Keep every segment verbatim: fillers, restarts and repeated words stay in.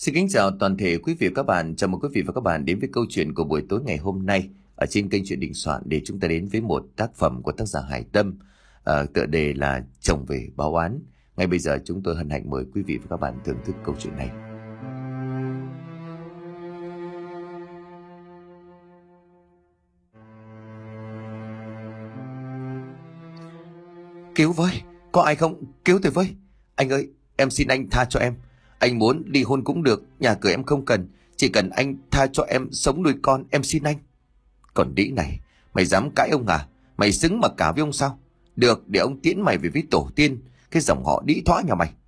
Xin kính chào toàn thể quý vị và các bạn. Chào mừng quý vị và các bạn đến với câu chuyện của buổi tối ngày hôm nay ở trên kênh Chuyện Đình Soạn, để chúng ta đến với một tác phẩm của tác giả Hải Tâm, à, tựa đề là Chồng về báo oán. Ngay bây giờ chúng tôi hân hạnh mời quý vị và các bạn thưởng thức câu chuyện này. Cứu với, có ai không? Cứu tôi với. Anh ơi, em xin anh tha cho em. Anh muốn ly hôn cũng được, nhà cửa em không cần. Chỉ cần anh tha cho em sống nuôi con, em xin anh. Còn đĩ này, mày dám cãi ông à? Mày xứng mà cả với ông sao? Được, để ông tiễn mày về với tổ tiên, cái dòng họ đĩ thoã nhà mày.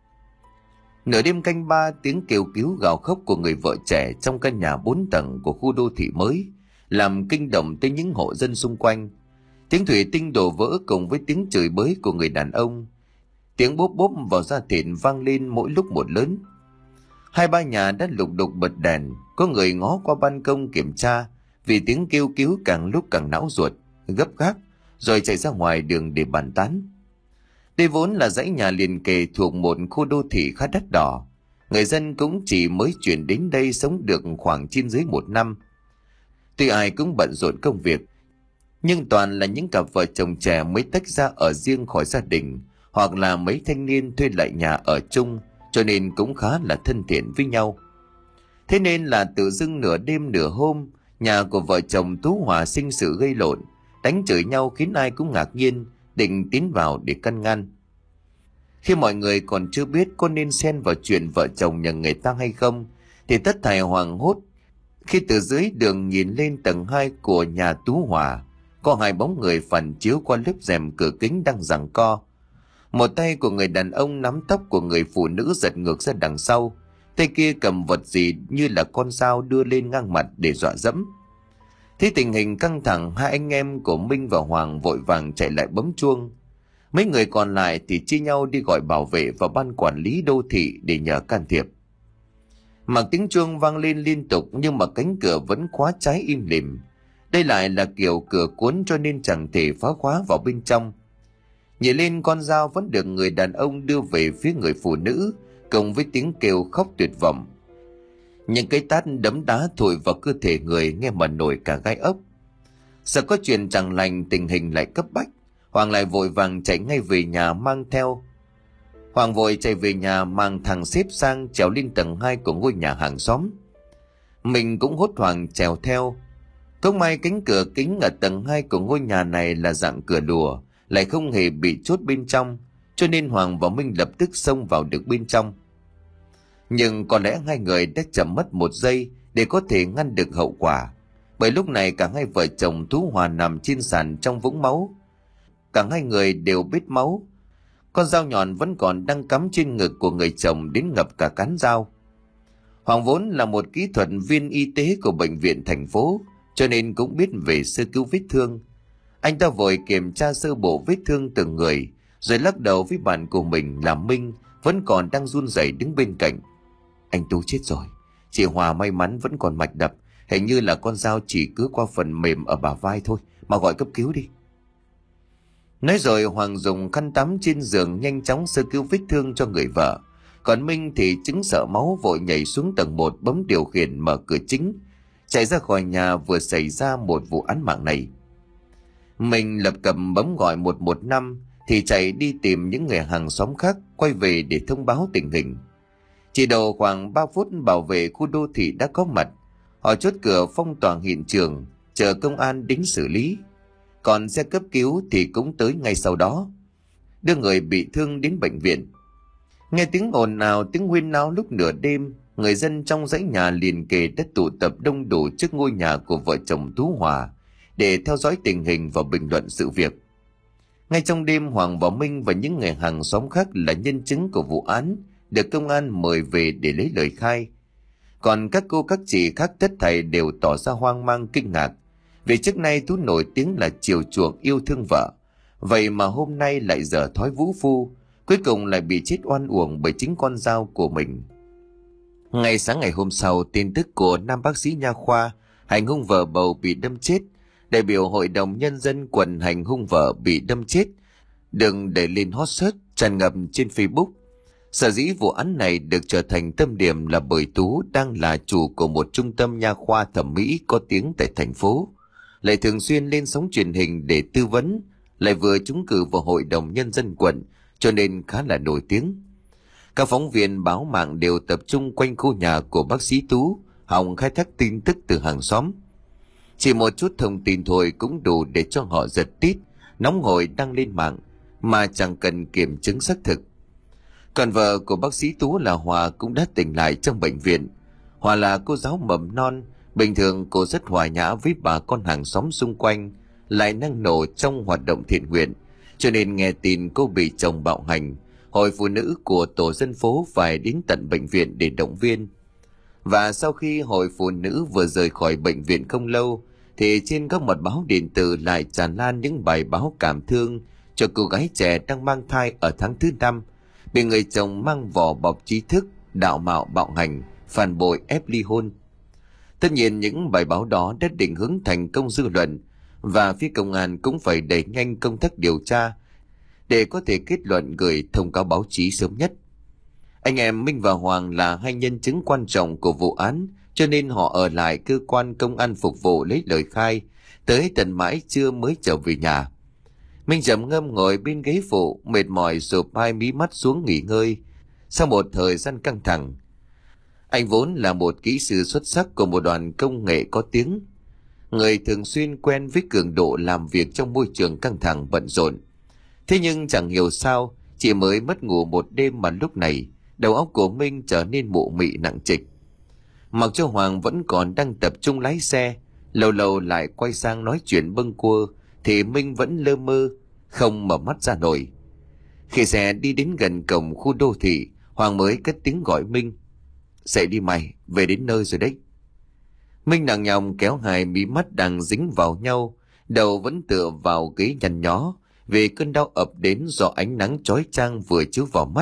Nửa đêm canh ba, tiếng kêu cứu gào khóc của người vợ trẻ trong căn nhà bốn tầng của khu đô thị mới làm kinh động tới những hộ dân xung quanh. Tiếng thủy tinh đổ vỡ cùng với tiếng chửi bới của người đàn ông, tiếng bốp bốp vào da thịt vang lên mỗi lúc một lớn. Hai ba nhà đã lục đục bật đèn, có người ngó qua ban công kiểm tra, vì tiếng kêu cứu càng lúc càng não ruột, gấp gáp, rồi chạy ra ngoài đường để bàn tán. Đây vốn là dãy nhà liền kề thuộc một khu đô thị khá đắt đỏ. Người dân cũng chỉ mới chuyển đến đây sống được khoảng trên dưới một năm. Tuy ai cũng bận rộn công việc, nhưng toàn là những cặp vợ chồng trẻ mới tách ra ở riêng khỏi gia đình, hoặc là mấy thanh niên thuê lại nhà ở chung, cho nên cũng khá là thân thiện với nhau. Thế nên là tự dưng nửa đêm nửa hôm, nhà của vợ chồng Tú Hòa sinh sự gây lộn, đánh chửi nhau khiến ai cũng ngạc nhiên, định tiến vào để căn ngăn. Khi mọi người còn chưa biết có nên xen vào chuyện vợ chồng nhà người ta hay không, thì tất thảy hoảng hốt khi từ dưới đường nhìn lên tầng hai của nhà Tú Hòa, có hai bóng người phản chiếu qua lớp rèm cửa kính đang giằng co. Một tay của người đàn ông nắm tóc của người phụ nữ giật ngược ra đằng sau, tay kia cầm vật gì như là con dao đưa lên ngang mặt để dọa dẫm. Thấy tình hình căng thẳng, hai anh em của Minh và Hoàng vội vàng chạy lại bấm chuông. Mấy người còn lại thì chia nhau đi gọi bảo vệ và ban quản lý đô thị để nhờ can thiệp. Mặc tiếng chuông vang lên liên tục nhưng mà cánh cửa vẫn khóa trái im lìm. Đây lại là kiểu cửa cuốn cho nên chẳng thể phá khóa vào bên trong. Nhìn lên, con dao vẫn được người đàn ông đưa về phía người phụ nữ, cùng với tiếng kêu khóc tuyệt vọng. Những cái tát đấm đá thổi vào cơ thể người nghe mà nổi cả gai ốc. Sợ có chuyện chẳng lành, tình hình lại cấp bách, Hoàng lại vội vàng chạy ngay về nhà mang theo. Hoàng vội chạy về nhà mang thằng xếp sang trèo lên tầng hai của ngôi nhà hàng xóm. Mình cũng hốt hoảng trèo theo. Không may cánh cửa kính ở tầng hai của ngôi nhà này là dạng cửa đùa, lại không hề bị chốt bên trong, cho nên Hoàng và Minh lập tức xông vào được bên trong. Nhưng có lẽ hai người đã chậm mất một giây để có thể ngăn được hậu quả, bởi lúc này cả hai vợ chồng Tú Hòa nằm trên sàn trong vũng máu. Cả hai người đều bết máu, con dao nhọn vẫn còn đang cắm trên ngực của người chồng đến ngập cả cán dao. Hoàng vốn là một kỹ thuật viên y tế của bệnh viện thành phố, cho nên cũng biết về sơ cứu vết thương. Anh ta vội kiểm tra sơ bộ vết thương từng người, rồi lắc đầu với bạn của mình là Minh vẫn còn đang run rẩy đứng bên cạnh. Anh Tú chết rồi, chị Hòa may mắn vẫn còn mạch đập, hình như là con dao chỉ cứ qua phần mềm ở bả vai thôi, mà gọi cấp cứu đi. Nói rồi Hoàng dùng khăn tắm trên giường nhanh chóng sơ cứu vết thương cho người vợ. Còn Minh thì chứng sợ máu vội nhảy xuống tầng một bấm điều khiển mở cửa chính, chạy ra khỏi nhà vừa xảy ra một vụ án mạng này. Mình lập cập bấm gọi một một năm thì chạy đi tìm những người hàng xóm khác quay về để thông báo tình hình. Chỉ đầu khoảng ba phút bảo vệ khu đô thị đã có mặt. Họ chốt cửa phong tỏa hiện trường, chờ công an đến xử lý. Còn xe cấp cứu thì cũng tới ngay sau đó, đưa người bị thương đến bệnh viện. Nghe tiếng ồn ào, tiếng huyên náo lúc nửa đêm, người dân trong dãy nhà liền kề đã tụ tập đông đủ trước ngôi nhà của vợ chồng Tú Hòa để theo dõi tình hình và bình luận sự việc. Ngay trong đêm, Hoàng và Minh và những người hàng xóm khác là nhân chứng của vụ án được công an mời về để lấy lời khai. Còn các cô các chị khác tất thảy đều tỏ ra hoang mang kinh ngạc, vì trước nay Tú nổi tiếng là chiều chuộng yêu thương vợ, vậy mà hôm nay lại dở thói vũ phu, cuối cùng lại bị chết oan uổng bởi chính con dao của mình. Ngày sáng ngày hôm sau, tin tức của nam bác sĩ nha khoa hành hung vợ bầu bị đâm chết, đại biểu hội đồng nhân dân quận hành hung vợ bị đâm chết, đừng để lên hot search tràn ngập trên Facebook. Sở dĩ vụ án này được trở thành tâm điểm là bởi Tú đang là chủ của một trung tâm nha khoa thẩm mỹ có tiếng tại thành phố, lại thường xuyên lên sóng truyền hình để tư vấn, lại vừa trúng cử vào Hội đồng Nhân dân quận, cho nên khá là nổi tiếng. Các phóng viên báo mạng đều tập trung quanh khu nhà của bác sĩ Tú, hòng khai thác tin tức từ hàng xóm. Chỉ một chút thông tin thôi cũng đủ để cho họ giật tít, nóng hổi đăng lên mạng, mà chẳng cần kiểm chứng xác thực. Còn vợ của bác sĩ Tú là Hòa cũng đã tỉnh lại trong bệnh viện. Hòa là cô giáo mầm non, bình thường cô rất hòa nhã với bà con hàng xóm xung quanh, lại năng nổ trong hoạt động thiện nguyện, cho nên nghe tin cô bị chồng bạo hành, hội phụ nữ của tổ dân phố phải đến tận bệnh viện để động viên. Và sau khi hội phụ nữ vừa rời khỏi bệnh viện không lâu, thì trên các mặt báo điện tử lại tràn lan những bài báo cảm thương cho cô gái trẻ đang mang thai ở tháng thứ năm, bị người chồng mang vỏ bọc trí thức, đạo mạo bạo hành, phản bội ép ly hôn. Tất nhiên những bài báo đó đã định hướng thành công dư luận, và phía công an cũng phải đẩy nhanh công tác điều tra để có thể kết luận gửi thông cáo báo chí sớm nhất. Anh em Minh và Hoàng là hai nhân chứng quan trọng của vụ án, cho nên họ ở lại cơ quan công an phục vụ lấy lời khai, tới tận mãi trưa mới trở về nhà. Minh trầm ngâm ngồi bên ghế phụ, mệt mỏi rụp hai mí mắt xuống nghỉ ngơi. Sau một thời gian căng thẳng, anh vốn là một kỹ sư xuất sắc của một đoàn công nghệ có tiếng, người thường xuyên quen với cường độ làm việc trong môi trường căng thẳng bận rộn. Thế nhưng chẳng hiểu sao, chỉ mới mất ngủ một đêm mà lúc này đầu óc của Minh trở nên mụ mị nặng trịch. Mặc cho Hoàng vẫn còn đang tập trung lái xe, lâu lâu lại quay sang nói chuyện bâng quơ, thì Minh vẫn lơ mơ, không mở mắt ra nổi. Khi xe đi đến gần cổng khu đô thị, Hoàng mới cất tiếng gọi Minh. Dậy đi mày, về đến nơi rồi đấy. Minh nặng nhòng kéo hai mí mắt đang dính vào nhau, đầu vẫn tựa vào ghế nhăn nhó, vì cơn đau ập đến do ánh nắng chói chang vừa chiếu vào mắt.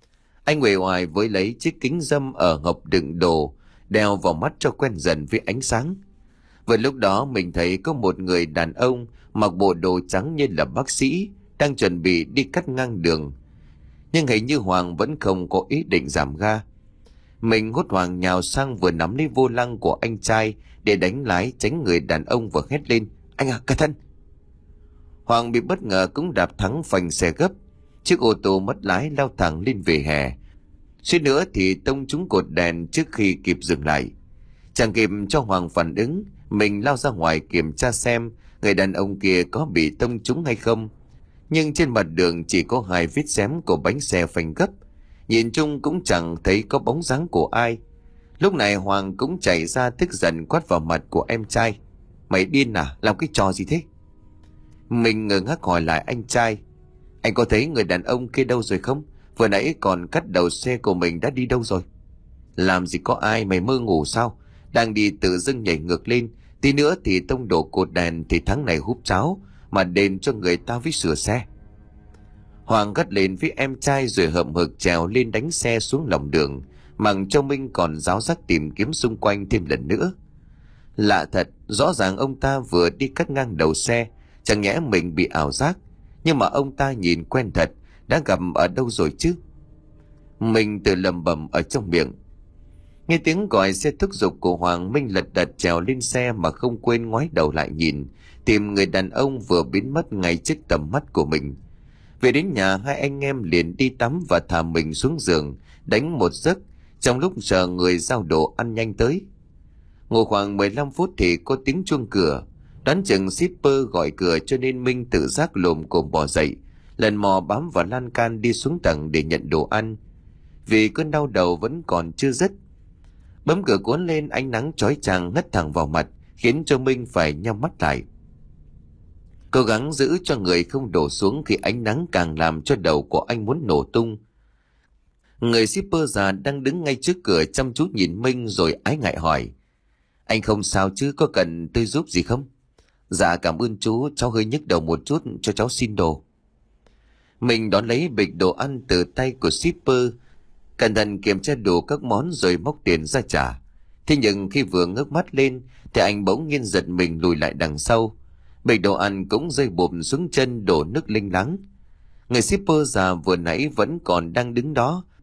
Anh uể oải với lấy chiếc kính râm ở hộp đựng đồ, đeo vào mắt cho quen dần với ánh sáng. Vừa lúc đó mình thấy có một người đàn ông mặc bộ đồ trắng như là bác sĩ, đang chuẩn bị đi cắt ngang đường. Nhưng hình như Hoàng vẫn không có ý định giảm ga. Mình hốt hoảng nhào sang vừa nắm lấy vô lăng của anh trai để đánh lái tránh người đàn ông vừa hét lên. Anh à, cẩn thận! Hoàng bị bất ngờ cũng đạp thắng phanh xe gấp. Chiếc ô tô mất lái lao thẳng lên vỉa hè, suýt nữa thì tông trúng cột đèn trước khi kịp dừng lại. Chẳng kịp cho Hoàng phản ứng, mình lao ra ngoài kiểm tra xem người đàn ông kia có bị tông trúng hay không. Nhưng trên mặt đường chỉ có hai vết xém của bánh xe phanh gấp, nhìn chung cũng chẳng thấy có bóng dáng của ai. Lúc này Hoàng cũng chạy ra tức giận quát vào mặt của em trai. Mày điên à, làm cái trò gì thế? Mình ngơ ngác hỏi lại anh trai. Anh có thấy người đàn ông kia đâu rồi không? Vừa nãy còn cắt đầu xe của mình đã đi đâu rồi? Làm gì có ai, mày mơ ngủ sao? Đang đi tự dưng nhảy ngược lên, tí nữa thì tông đổ cột đèn thì thằng này húp cháo, mà đền cho người ta với sửa xe. Hoàng gắt lên với em trai rồi hậm hực trèo lên đánh xe xuống lòng đường, mặc cho Minh còn ráo rắc tìm kiếm xung quanh thêm lần nữa. Lạ thật, rõ ràng ông ta vừa đi cắt ngang đầu xe, chẳng nhẽ mình bị ảo giác, nhưng mà ông ta nhìn quen thật, đã gặp ở đâu rồi chứ? Mình tự lầm bầm ở trong miệng. Nghe tiếng gọi xe thúc giục của Hoàng, Minh lật đật trèo lên xe mà không quên ngoái đầu lại nhìn, tìm người đàn ông vừa biến mất ngay trước tầm mắt của mình. Về đến nhà, hai anh em liền đi tắm và thả mình xuống giường, đánh một giấc, trong lúc chờ người giao đồ ăn nhanh tới. Ngồi khoảng mười lăm phút thì có tiếng chuông cửa, đoán chừng shipper gọi cửa cho nên Minh tự giác lồm cồm bò dậy, lần mò bám vào lan can đi xuống tầng để nhận đồ ăn, vì cơn đau đầu vẫn còn chưa dứt. Bấm cửa cuốn lên, ánh nắng chói chang hất thẳng vào mặt, khiến cho Minh phải nhắm mắt lại. Cố gắng giữ cho người không đổ xuống khi ánh nắng càng làm cho đầu của anh muốn nổ tung. Người shipper già đang đứng ngay trước cửa chăm chú nhìn Minh rồi ái ngại hỏi. Anh không sao chứ, có cần tôi giúp gì không? Dạ cảm ơn chú, cháu hơi nhức đầu một chút, cho cháu xin đồ. Mình đón lấy bịch đồ ăn từ tay của shipper, cẩn thận kiểm tra đủ các món rồi móc tiền ra trả. Thế nhưng khi vừa ngước mắt lên thì anh bỗng nhiên giật mình lùi lại đằng sau. Bịch đồ ăn cũng rơi bùm xuống chân, đổ nước linh láng. Người shipper già vừa nãy vẫn còn đang đứng đó,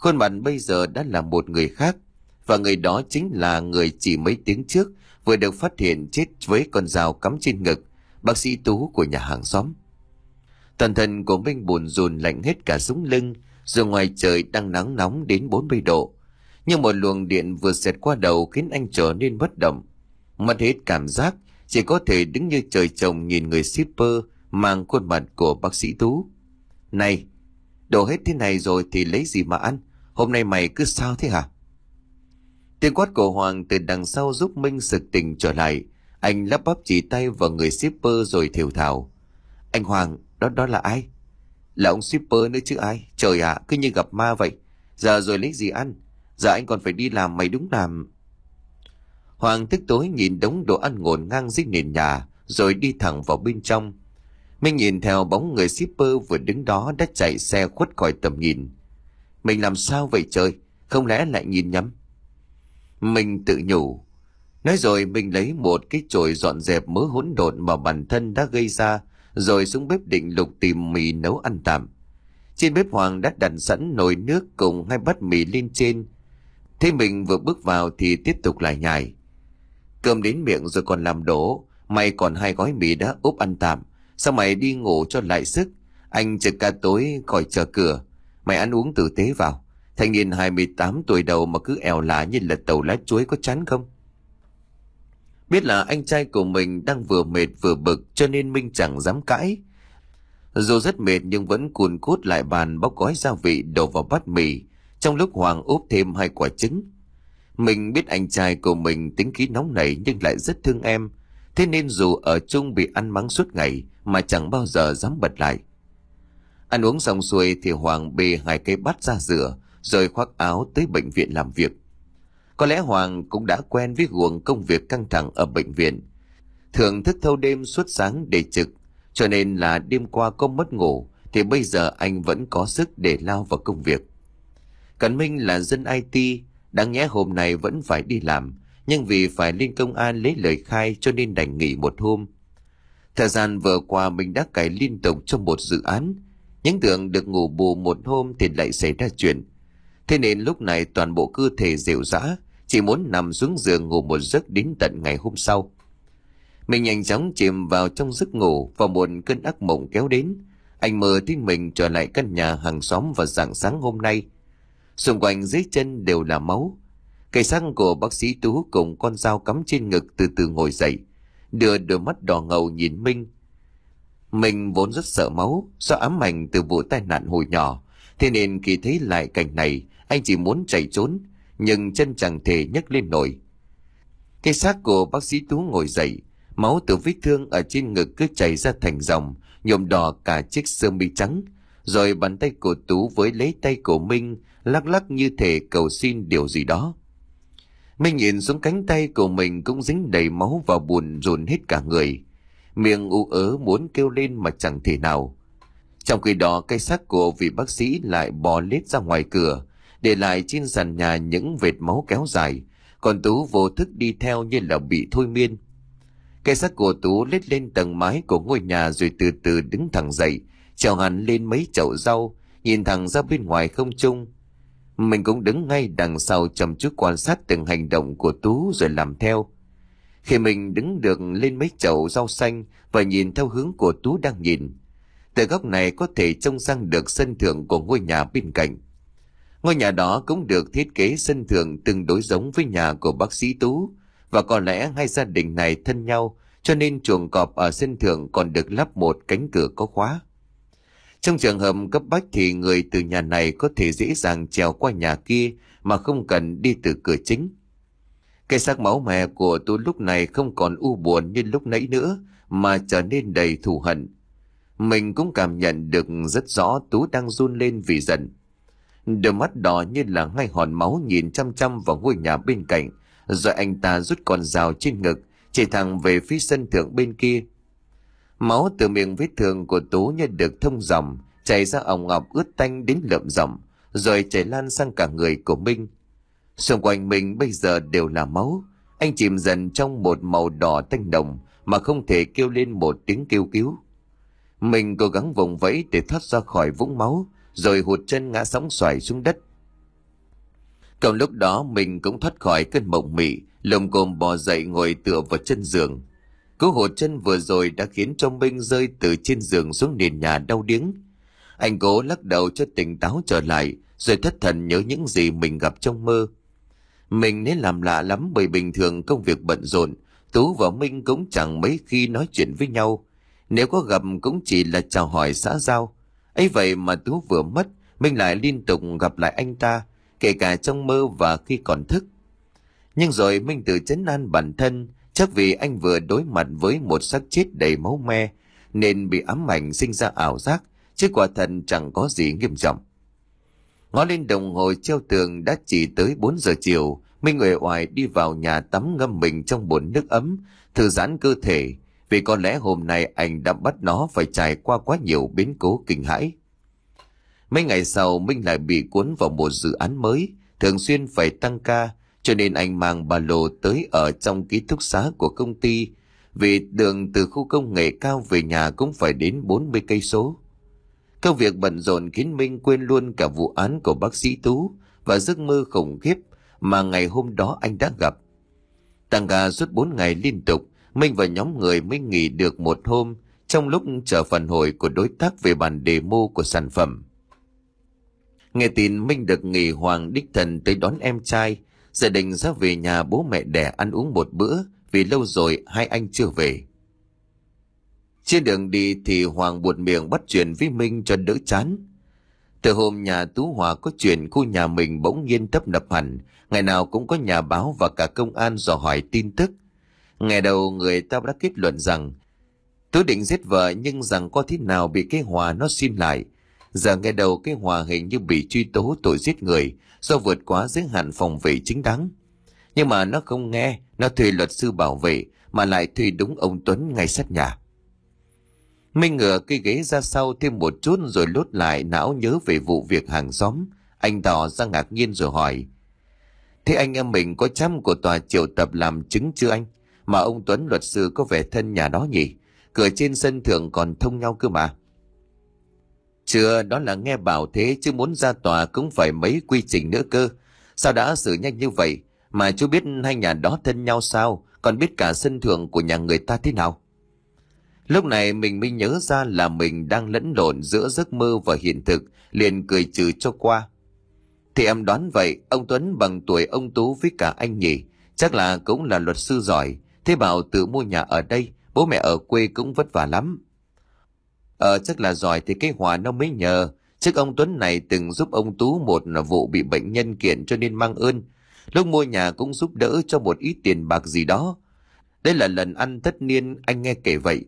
Khuôn mặt bây giờ đã là một người khác, và người đó chính là người chỉ mấy tiếng trước vừa được phát hiện chết với con dao cắm trên ngực, bác sĩ Tú của nhà hàng xóm. Toàn thân của Minh buồn rùn lạnh hết cả sống lưng, dù ngoài trời đang nắng nóng đến bốn mươi độ. Nhưng một luồng điện vừa xẹt qua đầu khiến anh trở nên bất động. Mất hết cảm giác, chỉ có thể đứng như trời trồng nhìn người shipper mang khuôn mặt của bác sĩ Tú. Này, đổ hết thế này rồi thì lấy gì mà ăn? Hôm nay mày cứ sao thế hả? Tiếng quát của Hoàng từ đằng sau giúp Minh sực tỉnh trở lại. Anh lắp bắp chỉ tay vào người shipper rồi thều thào. Anh Hoàng, đó đó là ai? Là ông shipper nữa chứ ai? Trời ạ, cứ như gặp ma vậy. Giờ rồi lấy gì ăn? Giờ anh còn phải đi làm, mày đúng làm. Hoàng tức tối nhìn đống đồ ăn ngổn ngang dưới nền nhà, rồi đi thẳng vào bên trong. Minh nhìn theo bóng người shipper vừa đứng đó đã chạy xe khuất khỏi tầm nhìn. Mình làm sao vậy trời? Không lẽ lại nhìn nhầm? Mình tự nhủ. Nói rồi mình lấy một cái chổi dọn dẹp mớ hỗn độn mà bản thân đã gây ra, rồi xuống bếp định lục tìm mì nấu ăn tạm. Trên bếp Hoàng đã đặt sẵn nồi nước cùng hai bát mì lên trên. Thế mình vừa bước vào thì tiếp tục lại nhải. Cơm đến miệng rồi còn làm đổ. Mày còn hai gói mì đã úp ăn tạm. Sao mày đi ngủ cho lại sức? Anh trực ca tối khỏi chờ cửa. Mày ăn uống tử tế vào. Thanh niên hai mươi tám tuổi đầu mà cứ ẻo lả như là tàu lá chuối, có chán không? Biết là anh trai của mình đang vừa mệt vừa bực, cho nên Minh chẳng dám cãi. Dù rất mệt nhưng vẫn cùn cút lại bàn bóc gói gia vị đổ vào bát mì, trong lúc Hoàng úp thêm hai quả trứng. Mình biết anh trai của mình tính khí nóng nảy nhưng lại rất thương em, thế nên dù ở chung bị ăn mắng suốt ngày mà chẳng bao giờ dám bật lại. Ăn uống xong xuôi thì Hoàng bê hai cái bát ra rửa, rồi khoác áo tới bệnh viện làm việc. Có lẽ Hoàng cũng đã quen với guồng công việc căng thẳng ở bệnh viện, thường thức thâu đêm suốt sáng để trực, cho nên là đêm qua có mất ngủ thì bây giờ anh vẫn có sức để lao vào công việc. Còn Minh là dân i tê, đáng nhẽ hôm nay vẫn phải đi làm, nhưng vì phải lên công an lấy lời khai cho nên đành nghỉ một hôm. Thời gian vừa qua mình đã cày liên tục trong một dự án, những tưởng được ngủ bù một hôm thì lại xảy ra chuyện. Thế nên lúc này toàn bộ cơ thể rệu rã, chỉ muốn nằm xuống giường ngủ một giấc đến tận ngày hôm sau. Mình nhanh chóng chìm vào trong giấc ngủ và một cơn ác mộng kéo đến. Anh mơ thấy mình trở lại căn nhà hàng xóm vào rạng sáng hôm nay. Xung quanh dưới chân đều là máu. Cây xác của bác sĩ Tú cùng con dao cắm trên ngực từ từ ngồi dậy, đưa đôi mắt đỏ ngầu nhìn Minh. Mình vốn rất sợ máu do ám ảnh từ vụ tai nạn hồi nhỏ, thế nên khi thấy lại cảnh này, anh chỉ muốn chạy trốn, nhưng chân chẳng thể nhấc lên nổi. Cái xác của bác sĩ Tú ngồi dậy, máu từ vết thương ở trên ngực cứ chảy ra thành dòng, nhuộm đỏ cả chiếc sơ mi trắng. Rồi bàn tay của Tú với lấy tay của Minh, lắc lắc như thể cầu xin điều gì đó. Minh nhìn xuống cánh tay của mình cũng dính đầy máu và buồn rùn hết cả người. Miệng ú ớ muốn kêu lên mà chẳng thể nào. Trong khi đó cây xác của vị bác sĩ lại bò lết ra ngoài cửa, để lại trên sàn nhà những vệt máu kéo dài. Còn Tú vô thức đi theo như là bị thôi miên. Cây xác của Tú lết lên tầng mái của ngôi nhà rồi từ từ đứng thẳng dậy, trèo hẳn lên mấy chậu rau, nhìn thẳng ra bên ngoài không trung. Mình cũng đứng ngay đằng sau chăm chú quan sát từng hành động của Tú rồi làm theo. Khi mình đứng được lên mấy chậu rau xanh và nhìn theo hướng của Tú đang nhìn, từ góc này có thể trông sang được sân thượng của ngôi nhà bên cạnh. Ngôi nhà đó cũng được thiết kế sân thượng tương đối giống với nhà của bác sĩ Tú, và có lẽ hai gia đình này thân nhau cho nên chuồng cọp ở sân thượng còn được lắp một cánh cửa có khóa. Trong trường hợp cấp bách thì người từ nhà này có thể dễ dàng trèo qua nhà kia mà không cần đi từ cửa chính. Cái xác máu me của Tú lúc này không còn u buồn như lúc nãy nữa mà trở nên đầy thù hận. Mình cũng cảm nhận được rất rõ Tú đang run lên vì giận. Đôi mắt đỏ như là hai hòn máu nhìn chăm chăm vào ngôi nhà bên cạnh, rồi anh ta rút con dao trên ngực chỉ thẳng về phía sân thượng bên kia. Máu từ miệng vết thương của Tú như được thông dòng, chảy ra òng ọc ướt tanh đến lợm giọng, rồi chảy lan sang cả người của Minh. Xung quanh mình bây giờ đều là máu. Anh chìm dần trong một màu đỏ tanh đồng mà không thể kêu lên một tiếng kêu cứu. Mình cố gắng vùng vẫy để thoát ra khỏi vũng máu, rồi hụt chân ngã sóng xoài xuống đất. Còn lúc đó mình cũng thoát khỏi cơn mộng mị, lồm cồm bò dậy ngồi tựa vào chân giường. Cú hụt chân vừa rồi đã khiến cho Minh rơi từ trên giường xuống nền nhà đau điếng. Anh cố lắc đầu cho tỉnh táo trở lại, rồi thất thần nhớ những gì mình gặp trong mơ. Mình nên làm lạ lắm, bởi bình thường công việc bận rộn, Tú và Minh cũng chẳng mấy khi nói chuyện với nhau. Nếu có gặp cũng chỉ là chào hỏi xã giao. Ấy vậy mà Tú vừa mất, Minh lại liên tục gặp lại anh ta, kể cả trong mơ và khi còn thức. Nhưng rồi Minh tự trấn an bản thân, chắc vì anh vừa đối mặt với một xác chết đầy máu me nên bị ám ảnh sinh ra ảo giác, chứ quả thật chẳng có gì nghiêm trọng. Ngó lên đồng hồ treo tường đã chỉ tới bốn giờ chiều. Minh uể oải đi vào nhà tắm ngâm mình trong bồn nước ấm, thư giãn cơ thể, vì có lẽ hôm nay anh đã bắt nó phải trải qua quá nhiều biến cố kinh hãi. Mấy ngày sau Minh lại bị cuốn vào một dự án mới, thường xuyên phải tăng ca, cho nên anh mang ba lô tới ở trong ký túc xá của công ty, vì đường từ khu công nghệ cao về nhà cũng phải đến bốn mươi cây số. Công việc bận rộn khiến Minh quên luôn cả vụ án của bác sĩ Tú và giấc mơ khủng khiếp mà ngày hôm đó anh đã gặp. Tăng ca suốt bốn ngày liên tục, Minh và nhóm người mới nghỉ được một hôm trong lúc chờ phản hồi của đối tác về bản demo của sản phẩm. Nghe tin Minh được nghỉ, Hoàng đích thân tới đón em trai, gia đình ra về nhà bố mẹ đẻ ăn uống một bữa vì lâu rồi hai anh chưa về. Trên đường đi thì Hoàng buột miệng bắt chuyện với Minh cho đỡ chán. Từ hôm nhà Tú Hòa có chuyện, khu nhà mình bỗng nhiên tấp nập hẳn, ngày nào cũng có nhà báo và cả công an dò hỏi tin tức. Ngày đầu người ta đã kết luận rằng Tú định giết vợ, nhưng rằng có thế nào bị cái Hòa nó xin lại. Giờ nghe đầu cái Hòa hình như bị truy tố tội giết người do vượt quá giới hạn phòng vệ chính đáng. Nhưng mà nó không nghe, nó thuê luật sư bảo vệ, mà lại thuê đúng ông Tuấn ngay sát nhà. Minh ngửa cây ghế ra sau thêm một chút rồi lốt lại, não nhớ về vụ việc hàng xóm. Anh tỏ ra ngạc nhiên rồi hỏi: thế anh em mình có chăm của tòa triệu tập làm chứng chưa anh? Mà ông Tuấn luật sư có vẻ thân nhà đó nhỉ? Cửa trên sân thượng còn thông nhau cơ mà. Chưa, đó là nghe bảo thế, chứ muốn ra tòa cũng phải mấy quy trình nữa cơ. Sao đã xử nhanh như vậy? Mà chú biết hai nhà đó thân nhau sao? Còn biết cả sân thượng của nhà người ta thế nào? Lúc này mình mới nhớ ra là mình đang lẫn lộn giữa giấc mơ và hiện thực, liền cười trừ cho qua. Thì em đoán vậy, ông Tuấn bằng tuổi ông Tú với cả anh nhỉ, chắc là cũng là luật sư giỏi. Thế bảo tự mua nhà ở đây, bố mẹ ở quê cũng vất vả lắm. Ờ chắc là giỏi thì cái Hòa nó mới nhờ, chứ ông Tuấn này từng giúp ông Tú một vụ bị bệnh nhân kiện cho nên mang ơn. Lúc mua nhà cũng giúp đỡ cho một ít tiền bạc gì đó. Đây là lần ăn tất niên, anh nghe kể vậy.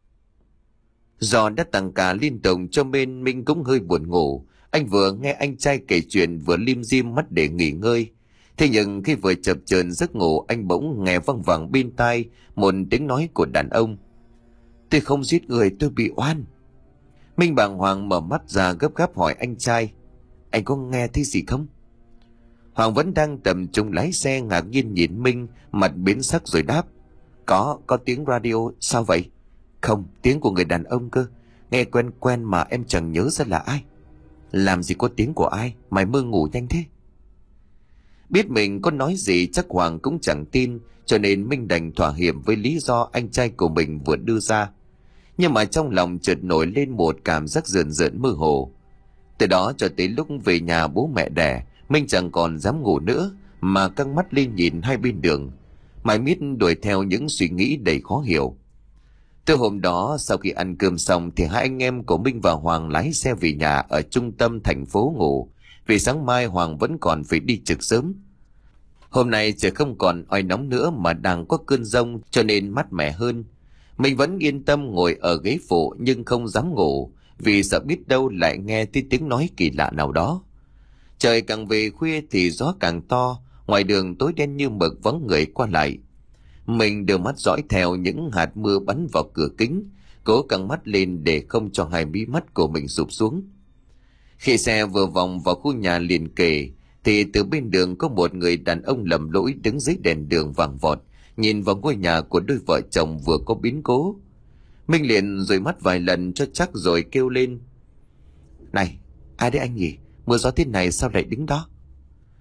Do đã tăng ca liên tục cho nên Minh cũng hơi buồn ngủ. Anh vừa nghe anh trai kể chuyện vừa lim dim mắt để nghỉ ngơi. Thế nhưng khi vừa chập chờn giấc ngủ, anh bỗng nghe văng vẳng bên tai một tiếng nói của đàn ông: tôi không giết người, tôi bị oan. Minh bàng hoàng mở mắt ra gấp gáp hỏi anh trai: anh có nghe thấy gì không? Hoàng vẫn đang tập trung lái xe, ngạc nhiên nhìn Minh, mặt biến sắc rồi đáp: Có, có tiếng radio. Sao vậy? Không, tiếng của người đàn ông cơ. Nghe quen quen mà em chẳng nhớ ra là ai. Làm gì có tiếng của ai, mày mơ ngủ nhanh thế? Biết mình có nói gì chắc Hoàng cũng chẳng tin, cho nên Minh đành thỏa hiệp với lý do anh trai của mình vừa đưa ra. Nhưng mà trong lòng chợt nổi lên một cảm giác rợn rợn mơ hồ. Từ đó cho tới lúc về nhà bố mẹ đẻ, Minh chẳng còn dám ngủ nữa, mà căng mắt lên nhìn hai bên đường, mãi miết đuổi theo những suy nghĩ đầy khó hiểu. Từ hôm đó, sau khi ăn cơm xong thì hai anh em của Minh và Hoàng lái xe về nhà ở trung tâm thành phố ngủ, vì sáng mai Hoàng vẫn còn phải đi trực sớm. Hôm nay trời không còn oi nóng nữa mà đang có cơn giông, cho nên mát mẻ hơn. Mình vẫn yên tâm ngồi ở ghế phụ nhưng không dám ngủ, vì sợ biết đâu lại nghe thấy tiếng nói kỳ lạ nào đó. Trời càng về khuya thì gió càng to, ngoài đường tối đen như mực, vắng người qua lại. Mình đưa mắt dõi theo những hạt mưa bắn vào cửa kính, cố căng mắt lên để không cho hai mí mắt của mình sụp xuống. Khi xe vừa vòng vào khu nhà liền kề thì từ bên đường có một người đàn ông lầm lỗi đứng dưới đèn đường vàng vọt, nhìn vào ngôi nhà của đôi vợ chồng vừa có biến cố. Minh liền dụi mắt vài lần cho chắc rồi kêu lên: Này, ai đấy anh nhỉ? Mưa gió thế này sao lại đứng đó?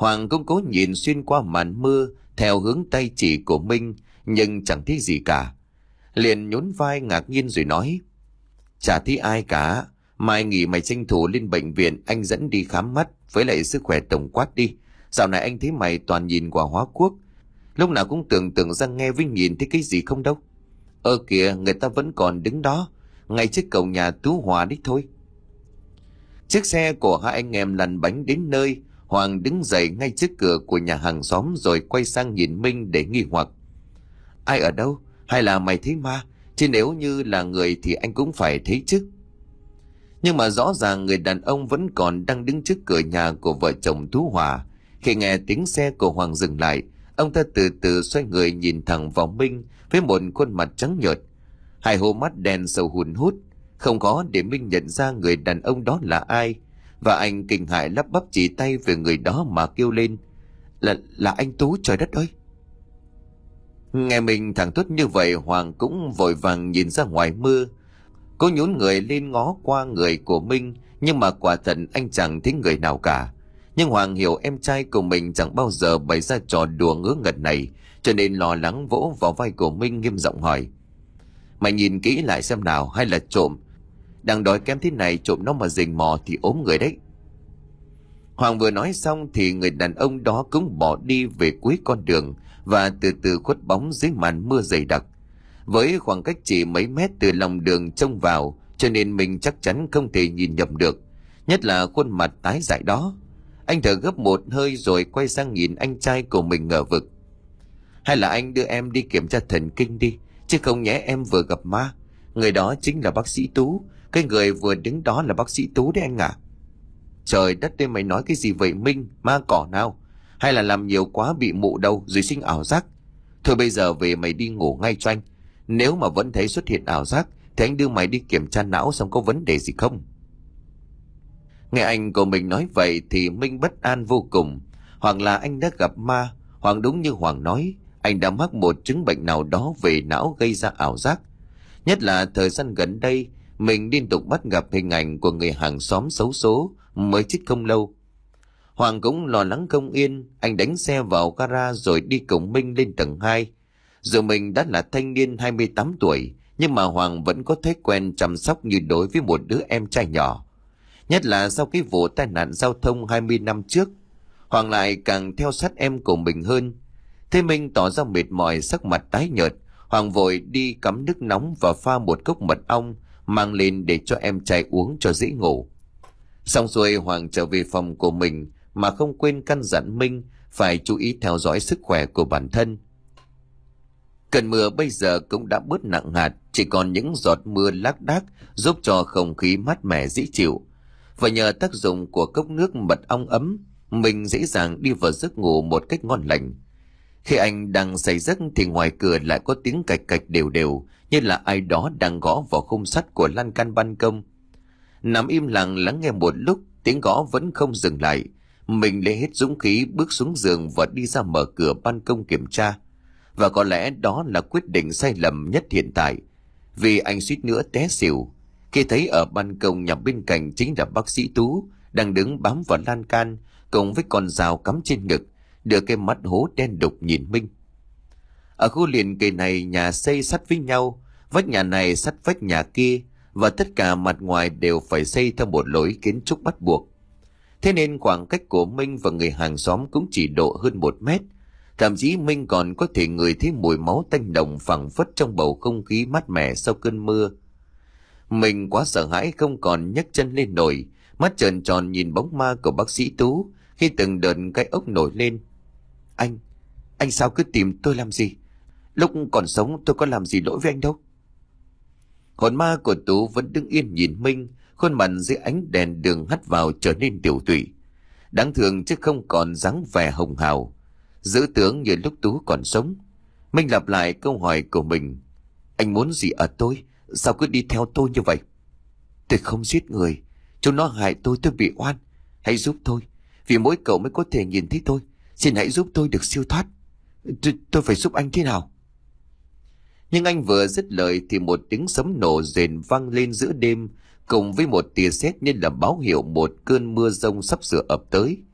Hoàng cũng cố nhìn xuyên qua màn mưa theo hướng tay chỉ của Minh, nhưng chẳng thấy gì cả. Liền nhún vai ngạc nhiên rồi nói: Chả thấy ai cả. Mai nghỉ mày tranh thủ lên bệnh viện, anh dẫn đi khám mắt với lại sức khỏe tổng quát đi. Dạo này anh thấy mày toàn nhìn qua Hóa Quốc, lúc nào cũng tưởng tượng ra nghe với nhìn thấy cái gì không đâu. Ơ kìa, người ta vẫn còn đứng đó ngay trước cổng nhà Tú Hòa đấy thôi. Chiếc xe của hai anh em lăn bánh đến nơi. Hoàng đứng dậy ngay trước cửa của nhà hàng xóm rồi quay sang nhìn Minh để nghi hoặc: Ai ở đâu? Hay là mày thấy ma? Chứ nếu như là người thì anh cũng phải thấy chứ. Nhưng mà rõ ràng người đàn ông vẫn còn đang đứng trước cửa nhà của vợ chồng Tú Hòa. Khi nghe tiếng xe của Hoàng dừng lại, ông ta từ từ xoay người nhìn thẳng vào Minh với một khuôn mặt trắng nhợt, hai hố mắt đen sâu hun hút. Không có để Minh nhận ra người đàn ông đó là ai, và anh kinh hãi lắp bắp chỉ tay về người đó mà kêu lên: Là là anh Tú, trời đất ơi! Nghe mình thẳng thốt như vậy, Hoàng cũng vội vàng nhìn ra ngoài mưa. Cô nhún người lên ngó qua người của Minh, nhưng mà quả thật anh chẳng thấy người nào cả. Nhưng Hoàng hiểu em trai của mình chẳng bao giờ bày ra trò đùa ngớ ngẩn này, cho nên lo lắng vỗ vào vai của Minh nghiêm giọng hỏi: Mày nhìn kỹ lại xem nào, hay là trộm? Đang đói kém thế này trộm nó mà rình mò thì ốm người đấy. Hoàng vừa nói xong thì người đàn ông đó cũng bỏ đi về cuối con đường và từ từ khuất bóng dưới màn mưa dày đặc. Với khoảng cách chỉ mấy mét từ lòng đường trông vào, cho nên mình chắc chắn không thể nhìn nhầm được, nhất là khuôn mặt tái dại đó. Anh thở gấp một hơi rồi quay sang nhìn anh trai của mình ngờ vực: Hay là anh đưa em đi kiểm tra thần kinh đi, chứ không nhẽ em vừa gặp ma. Người đó chính là bác sĩ Tú. Cái người vừa đứng đó là bác sĩ Tú đấy anh ạ. Trời đất ơi, mày nói cái gì vậy Minh? Ma cỏ nào? Hay là làm nhiều quá bị mụ đầu rồi sinh ảo giác? Thôi bây giờ về mày đi ngủ ngay cho anh. Nếu mà vẫn thấy xuất hiện ảo giác thì anh đưa mày đi kiểm tra não xem có vấn đề gì không. Nghe anh của mình nói vậy thì Minh bất an vô cùng. Hoặc là anh đã gặp ma, hoặc đúng như Hoàng nói, anh đã mắc một chứng bệnh nào đó về não gây ra ảo giác. Nhất là thời gian gần đây, mình liên tục bắt gặp hình ảnh của người hàng xóm xấu số mới chết không lâu. Hoàng cũng lo lắng không yên, anh đánh xe vào gara rồi đi cùng Minh lên tầng hai. Dù mình đã là thanh niên hai mươi tám tuổi, nhưng mà Hoàng vẫn có thói quen chăm sóc như đối với một đứa em trai nhỏ. Nhất là sau cái vụ tai nạn giao thông hai mươi năm trước, Hoàng lại càng theo sát em của mình hơn. Thế Minh tỏ ra mệt mỏi, sắc mặt tái nhợt, Hoàng vội đi cắm nước nóng và pha một cốc mật ong mang lên để cho em trai uống cho dễ ngủ. Xong xuôi, Hoàng trở về phòng của mình mà không quên căn dặn Minh phải chú ý theo dõi sức khỏe của bản thân. Cơn mưa bây giờ cũng đã bớt nặng hạt, chỉ còn những giọt mưa lác đác giúp cho không khí mát mẻ dễ chịu. Và nhờ tác dụng của cốc nước mật ong ấm, mình dễ dàng đi vào giấc ngủ một cách ngon lành. Khi anh đang say giấc thì ngoài cửa lại có tiếng cạch cạch đều đều, như là ai đó đang gõ vào khung sắt của lan can ban công. Nằm im lặng lắng nghe một lúc, tiếng gõ vẫn không dừng lại. Mình lấy hết dũng khí bước xuống giường và đi ra mở cửa ban công kiểm tra. Và có lẽ đó là quyết định sai lầm nhất hiện tại, vì anh suýt nữa té xỉu khi thấy ở ban công nhà bên cạnh chính là bác sĩ Tú đang đứng bám vào lan can cùng với con dao cắm trên ngực, đưa cái mắt hố đen đục nhìn Minh. Ở khu liền kề này nhà xây sát với nhau, vách nhà này sát vách nhà kia, và tất cả mặt ngoài đều phải xây theo một lối kiến trúc bắt buộc. Thế nên khoảng cách của Minh và người hàng xóm cũng chỉ độ hơn một mét. Thậm chí Minh còn có thể ngửi thấy mùi máu tanh nồng phảng phất trong bầu không khí mát mẻ sau cơn mưa. Mình quá sợ hãi không còn nhấc chân lên nổi, mắt trợn tròn nhìn bóng ma của bác sĩ Tú khi từng đợt cái ốc nổi lên. Anh, anh sao cứ tìm tôi làm gì? Lúc còn sống tôi có làm gì lỗi với anh đâu. Hồn ma của Tú vẫn đứng yên nhìn Minh, khuôn mặt dưới ánh đèn đường hắt vào trở nên tiểu tụy, đáng thương chứ không còn dáng vẻ hồng hào, giữ tướng như lúc Tú còn sống. Minh lặp lại câu hỏi của mình: Anh muốn gì ở tôi? Sao cứ đi theo tôi như vậy? Tôi không giết người, chúng nó hại tôi, tôi bị oan. Hãy giúp tôi, vì mỗi cậu mới có thể nhìn thấy tôi. Xin hãy giúp tôi được siêu thoát. Tôi, tôi phải giúp anh thế nào? Nhưng anh vừa dứt lời thì một tiếng sấm nổ rền vang lên giữa đêm, cùng với một tia sét như là báo hiệu một cơn mưa giông sắp sửa ập tới.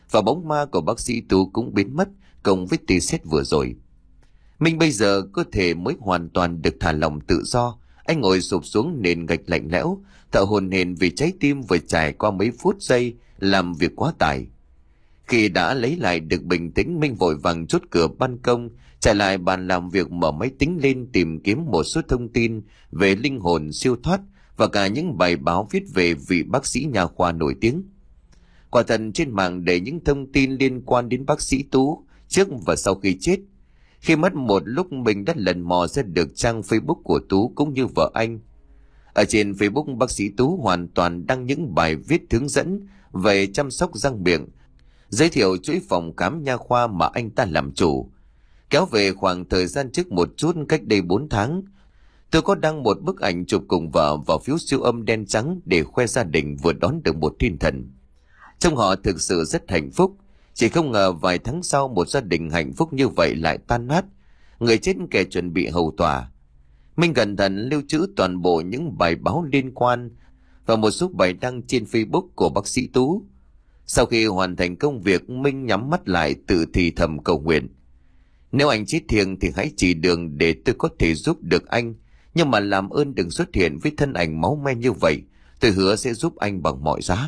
và bóng ma của bác sĩ Tú cũng biến mất cùng với tia sét vừa rồi. Minh bây giờ cơ thể mới hoàn toàn được thả lỏng tự do. Anh ngồi sụp xuống nền gạch lạnh lẽo, thở hổn hển vì trái tim vừa trải qua mấy phút giây làm việc quá tải. Khi đã lấy lại được bình tĩnh, Minh vội vàng chốt cửa ban công, chạy lại bàn làm việc, mở máy tính lên tìm kiếm một số thông tin về linh hồn siêu thoát và cả những bài báo viết về vị bác sĩ nha khoa nổi tiếng. Quả thật trên mạng đầy những thông tin liên quan đến bác sĩ Tú trước và sau khi chết. Khi mất một lúc, mình đã lần mò ra được trang Facebook của Tú cũng như vợ anh. Ở trên Facebook, bác sĩ Tú hoàn toàn đăng những bài viết hướng dẫn về chăm sóc răng miệng, giới thiệu chuỗi phòng khám nha khoa mà anh ta làm chủ. Kéo về khoảng thời gian trước một chút, cách đây bốn tháng, tôi có đăng một bức ảnh chụp cùng vợ vào phiếu siêu âm đen trắng để khoe gia đình vừa đón được một thiên thần. Trông họ thực sự rất hạnh phúc. Chỉ không ngờ vài tháng sau, một gia đình hạnh phúc như vậy lại tan nát, người chết kẻ chuẩn bị hầu tòa. Minh cẩn thận lưu trữ toàn bộ những bài báo liên quan và một số bài đăng trên Facebook của bác sĩ Tú. Sau khi hoàn thành công việc, Minh nhắm mắt lại tự thì thầm cầu nguyện: nếu anh chết thiêng thì hãy chỉ đường để tôi có thể giúp được anh, nhưng mà làm ơn đừng xuất hiện với thân ảnh máu me như vậy, tôi hứa sẽ giúp anh bằng mọi giá.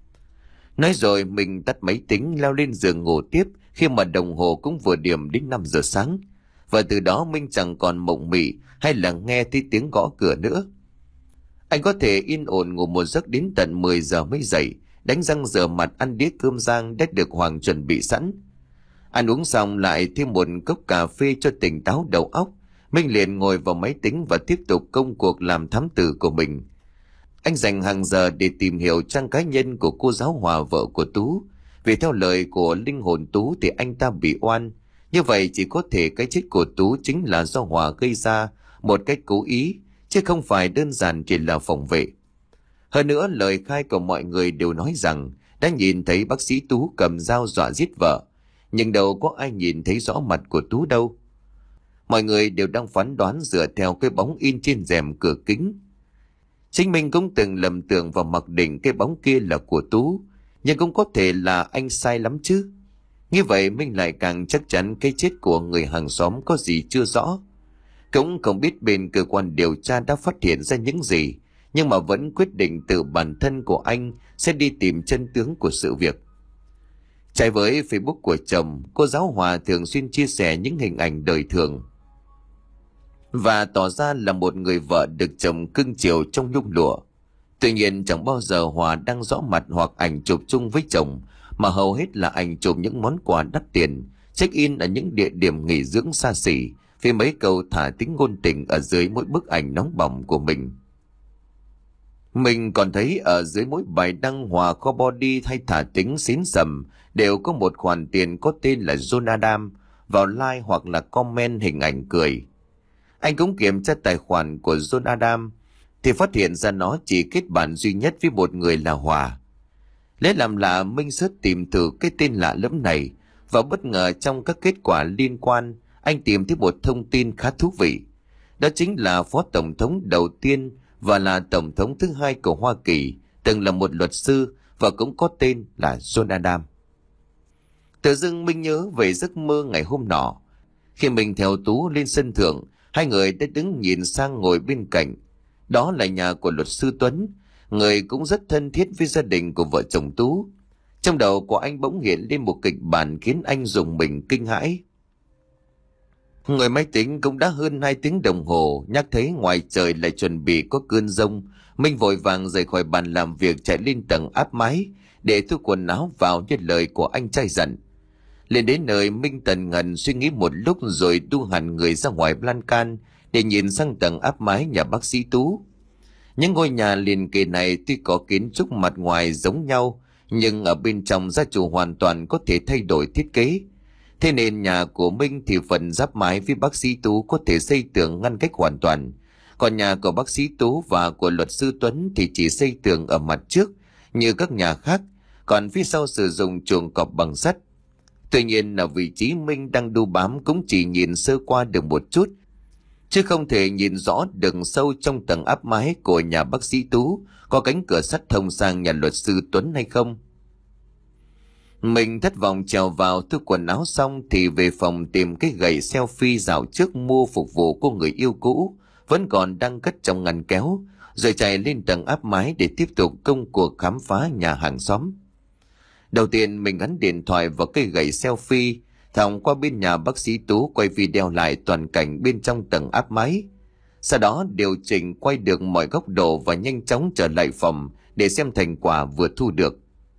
Nói rồi mình tắt máy tính, leo lên giường ngủ tiếp khi mà đồng hồ cũng vừa điểm đến năm giờ sáng. Và từ đó Minh chẳng còn mộng mị hay là nghe thấy tiếng gõ cửa nữa. Anh có thể yên ổn ngủ một giấc đến tận mười giờ mới dậy, đánh răng rửa mặt, ăn đĩa cơm rang đã được Hoàng chuẩn bị sẵn. Ăn uống xong lại thêm một cốc cà phê cho tỉnh táo đầu óc, Minh liền ngồi vào máy tính và tiếp tục công cuộc làm thám tử của mình. Anh dành hàng giờ để tìm hiểu trang cá nhân của cô giáo Hòa, vợ của Tú. Vì theo lời của linh hồn Tú thì anh ta bị oan. Như vậy chỉ có thể cái chết của Tú chính là do Hòa gây ra một cách cố ý, chứ không phải đơn giản chỉ là phòng vệ. Hơn nữa, lời khai của mọi người đều nói rằng đã nhìn thấy bác sĩ Tú cầm dao dọa giết vợ, nhưng đâu có ai nhìn thấy rõ mặt của Tú đâu. Mọi người đều đang phán đoán dựa theo cái bóng in trên rèm cửa kính. Chính mình cũng từng lầm tưởng và mặc định cái bóng kia là của Tú, nhưng cũng có thể là anh sai lắm chứ. Như vậy Minh lại càng chắc chắn cái chết của người hàng xóm có gì chưa rõ. Cũng không biết bên cơ quan điều tra đã phát hiện ra những gì, nhưng mà vẫn quyết định tự bản thân của anh sẽ đi tìm chân tướng của sự việc. Trái với Facebook của chồng, cô giáo Hòa thường xuyên chia sẻ những hình ảnh đời thường và tỏ ra là một người vợ được chồng cưng chiều trong nhung lụa. Tuy nhiên chẳng bao giờ Hòa đăng rõ mặt hoặc ảnh chụp chung với chồng, mà hầu hết là ảnh chụp những món quà đắt tiền, check in ở những địa điểm nghỉ dưỡng xa xỉ, với mấy câu thả tính ngôn tình ở dưới mỗi bức ảnh nóng bỏng của mình. Mình còn thấy ở dưới mỗi bài đăng Hòa có body hay thả tính xín sầm đều có một khoản tiền có tên là John Adam vào like hoặc là comment hình ảnh cười. Anh cũng kiểm tra tài khoản của John Adam thì phát hiện ra nó chỉ kết bạn duy nhất với một người là Hòa. Lấy làm lạ, Minh search tìm thử cái tên lạ lẫm này và bất ngờ trong các kết quả liên quan, anh tìm thấy một thông tin khá thú vị. Đó chính là phó tổng thống đầu tiên và là tổng thống thứ hai của Hoa Kỳ từng là một luật sư và cũng có tên là John Adam. Tự dưng Minh nhớ về giấc mơ ngày hôm nọ. Khi mình theo Tú lên sân thượng, hai người đã đứng nhìn sang ngồi bên cạnh. Đó là nhà của luật sư Tuấn, người cũng rất thân thiết với gia đình của vợ chồng Tú. Trong đầu của anh bỗng hiện lên một kịch bản khiến anh rùng mình kinh hãi. Người máy tính cũng đã hơn hai tiếng đồng hồ, nhắc thấy ngoài trời lại chuẩn bị có cơn giông. Minh vội vàng rời khỏi bàn làm việc, chạy lên tầng áp mái để thu quần áo vào như lời của anh trai dặn. Lên đến nơi, Minh tần ngần suy nghĩ một lúc rồi đu hẳn người ra ngoài lan can để nhìn sang tầng áp mái nhà bác sĩ Tú. Những ngôi nhà liền kề này tuy có kiến trúc mặt ngoài giống nhau, nhưng ở bên trong gia chủ hoàn toàn có thể thay đổi thiết kế. Thế nên nhà của Minh thì phần giáp mái với bác sĩ Tú có thể xây tường ngăn cách hoàn toàn. Còn nhà của bác sĩ Tú và của luật sư Tuấn thì chỉ xây tường ở mặt trước như các nhà khác, còn phía sau sử dụng chuồng cọp bằng sắt. Tuy nhiên ở vị trí Minh đang đu bám cũng chỉ nhìn sơ qua được một chút, chứ không thể nhìn rõ đường sâu trong tầng áp mái của nhà bác sĩ Tú có cánh cửa sắt thông sang nhà luật sư Tuấn hay không. Mình thất vọng trèo vào thu quần áo xong thì về phòng tìm cái gậy selfie dạo trước mua phục vụ của người yêu cũ, vẫn còn đang cất trong ngăn kéo, rồi chạy lên tầng áp mái để tiếp tục công cuộc khám phá nhà hàng xóm. Đầu tiên mình gắn điện thoại vào cây gậy selfie, thòng qua bên nhà bác sĩ Tú quay video lại toàn cảnh bên trong tầng áp mái. Sau đó điều chỉnh quay được mọi góc độ và nhanh chóng trở lại phòng để xem thành quả vừa thu được.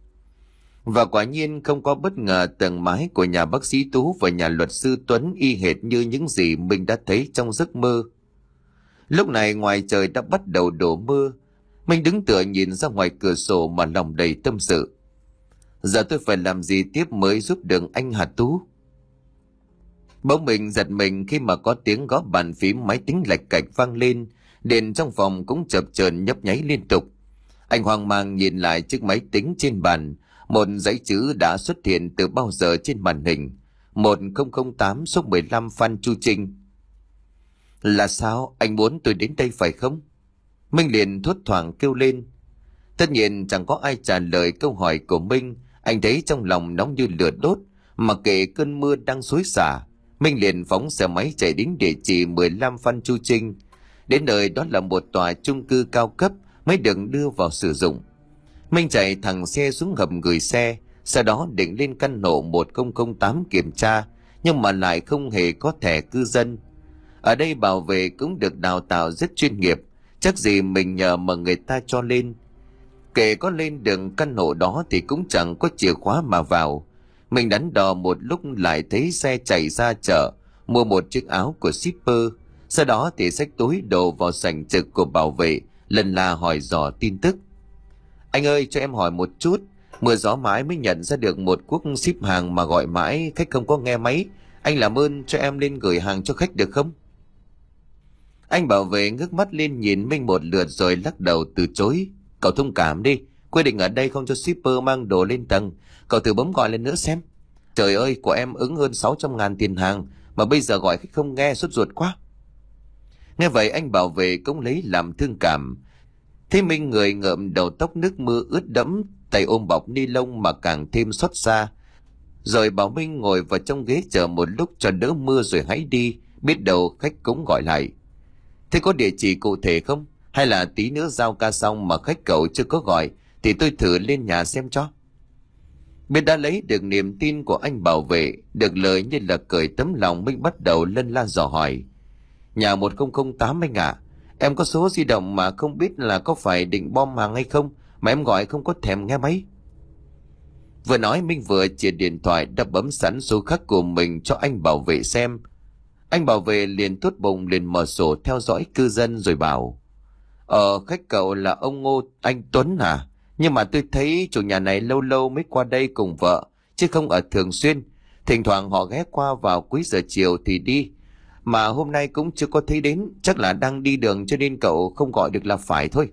Và quả nhiên không có bất ngờ, tầng mái của nhà bác sĩ Tú và nhà luật sư Tuấn y hệt như những gì mình đã thấy trong giấc mơ. Lúc này ngoài trời đã bắt đầu đổ mưa. Mình đứng tựa nhìn ra ngoài cửa sổ mà lòng đầy tâm sự. Giờ tôi phải làm gì tiếp mới giúp được anh Hà Tú? Bỗng mình giật mình khi mà có tiếng gõ bàn phím máy tính lạch cạch vang lên, đèn trong phòng cũng chập chờn nhấp nháy liên tục. Anh hoang mang nhìn lại chiếc máy tính trên bàn, một dãy chữ đã xuất hiện từ bao giờ trên màn hình: một không không tám số mười lăm Phan Chu Trinh. Là sao? Anh muốn tôi đến đây phải không? Minh liền thốt thoảng kêu lên. Tất nhiên chẳng có ai trả lời câu hỏi của Minh. Anh thấy trong lòng nóng như lửa đốt, mặc kệ cơn mưa đang xối xả. Minh liền phóng xe máy chạy đến địa chỉ mười lăm Phan Chu Trinh. Đến nơi đó là một tòa chung cư cao cấp mới được đưa vào sử dụng. Minh chạy thẳng xe xuống hầm gửi xe, sau đó định lên căn hộ một không không tám kiểm tra, nhưng mà lại không hề có thẻ cư dân. Ở đây bảo vệ cũng được đào tạo rất chuyên nghiệp, chắc gì mình nhờ mà người ta cho lên. Kể có lên được căn hộ đó thì cũng chẳng có chìa khóa mà vào. Mình đắn đo một lúc lại thấy xe chạy ra chợ, mua một chiếc áo của shipper, sau đó thì xách túi đồ vào sảnh trực của bảo vệ, lần là hỏi dò tin tức. Anh ơi, cho em hỏi một chút, mưa gió mãi mới nhận ra được một cuốc ship hàng mà gọi mãi khách không có nghe máy. Anh làm ơn cho em lên gửi hàng cho khách được không? Anh bảo vệ ngước mắt lên nhìn Minh một lượt rồi lắc đầu từ chối. Cậu thông cảm đi, quy định ở đây không cho shipper mang đồ lên tầng. Cậu thử bấm gọi lên nữa xem. Trời ơi, của em ứng hơn sáu trăm ngàn tiền hàng, mà bây giờ gọi khách không nghe, sốt ruột quá. Nghe vậy anh bảo vệ cũng lấy làm thương cảm. Thế Minh người ngợm đầu tóc nước mưa ướt đẫm, tay ôm bọc ni lông mà càng thêm xót xa. Rồi bảo Minh ngồi vào trong ghế chờ một lúc cho đỡ mưa rồi hãy đi, biết đâu khách cũng gọi lại. Thế có địa chỉ cụ thể không? Hay là tí nữa giao ca xong mà khách cậu chưa có gọi thì tôi thử lên nhà xem cho. Biết đã lấy được niềm tin của anh bảo vệ, được lời như là cởi tấm lòng, Minh bắt đầu lân la dò hỏi. Nhà một không không tám anh ạ, à, em có số di động mà không biết là có phải định bom hàng hay không, mà em gọi không có thèm nghe máy. Vừa nói Minh vừa chìa điện thoại đã bấm sẵn số khác của mình cho anh bảo vệ xem. Anh bảo vệ liền tốt bụng liền mở sổ theo dõi cư dân rồi bảo: Ờ, khách cậu là ông Ngô Anh Tuấn hả? Nhưng mà tôi thấy chủ nhà này lâu lâu mới qua đây cùng vợ, chứ không ở thường xuyên. Thỉnh thoảng họ ghé qua vào cuối giờ chiều thì đi. Mà hôm nay cũng chưa có thấy đến, chắc là đang đi đường cho nên cậu không gọi được là phải thôi.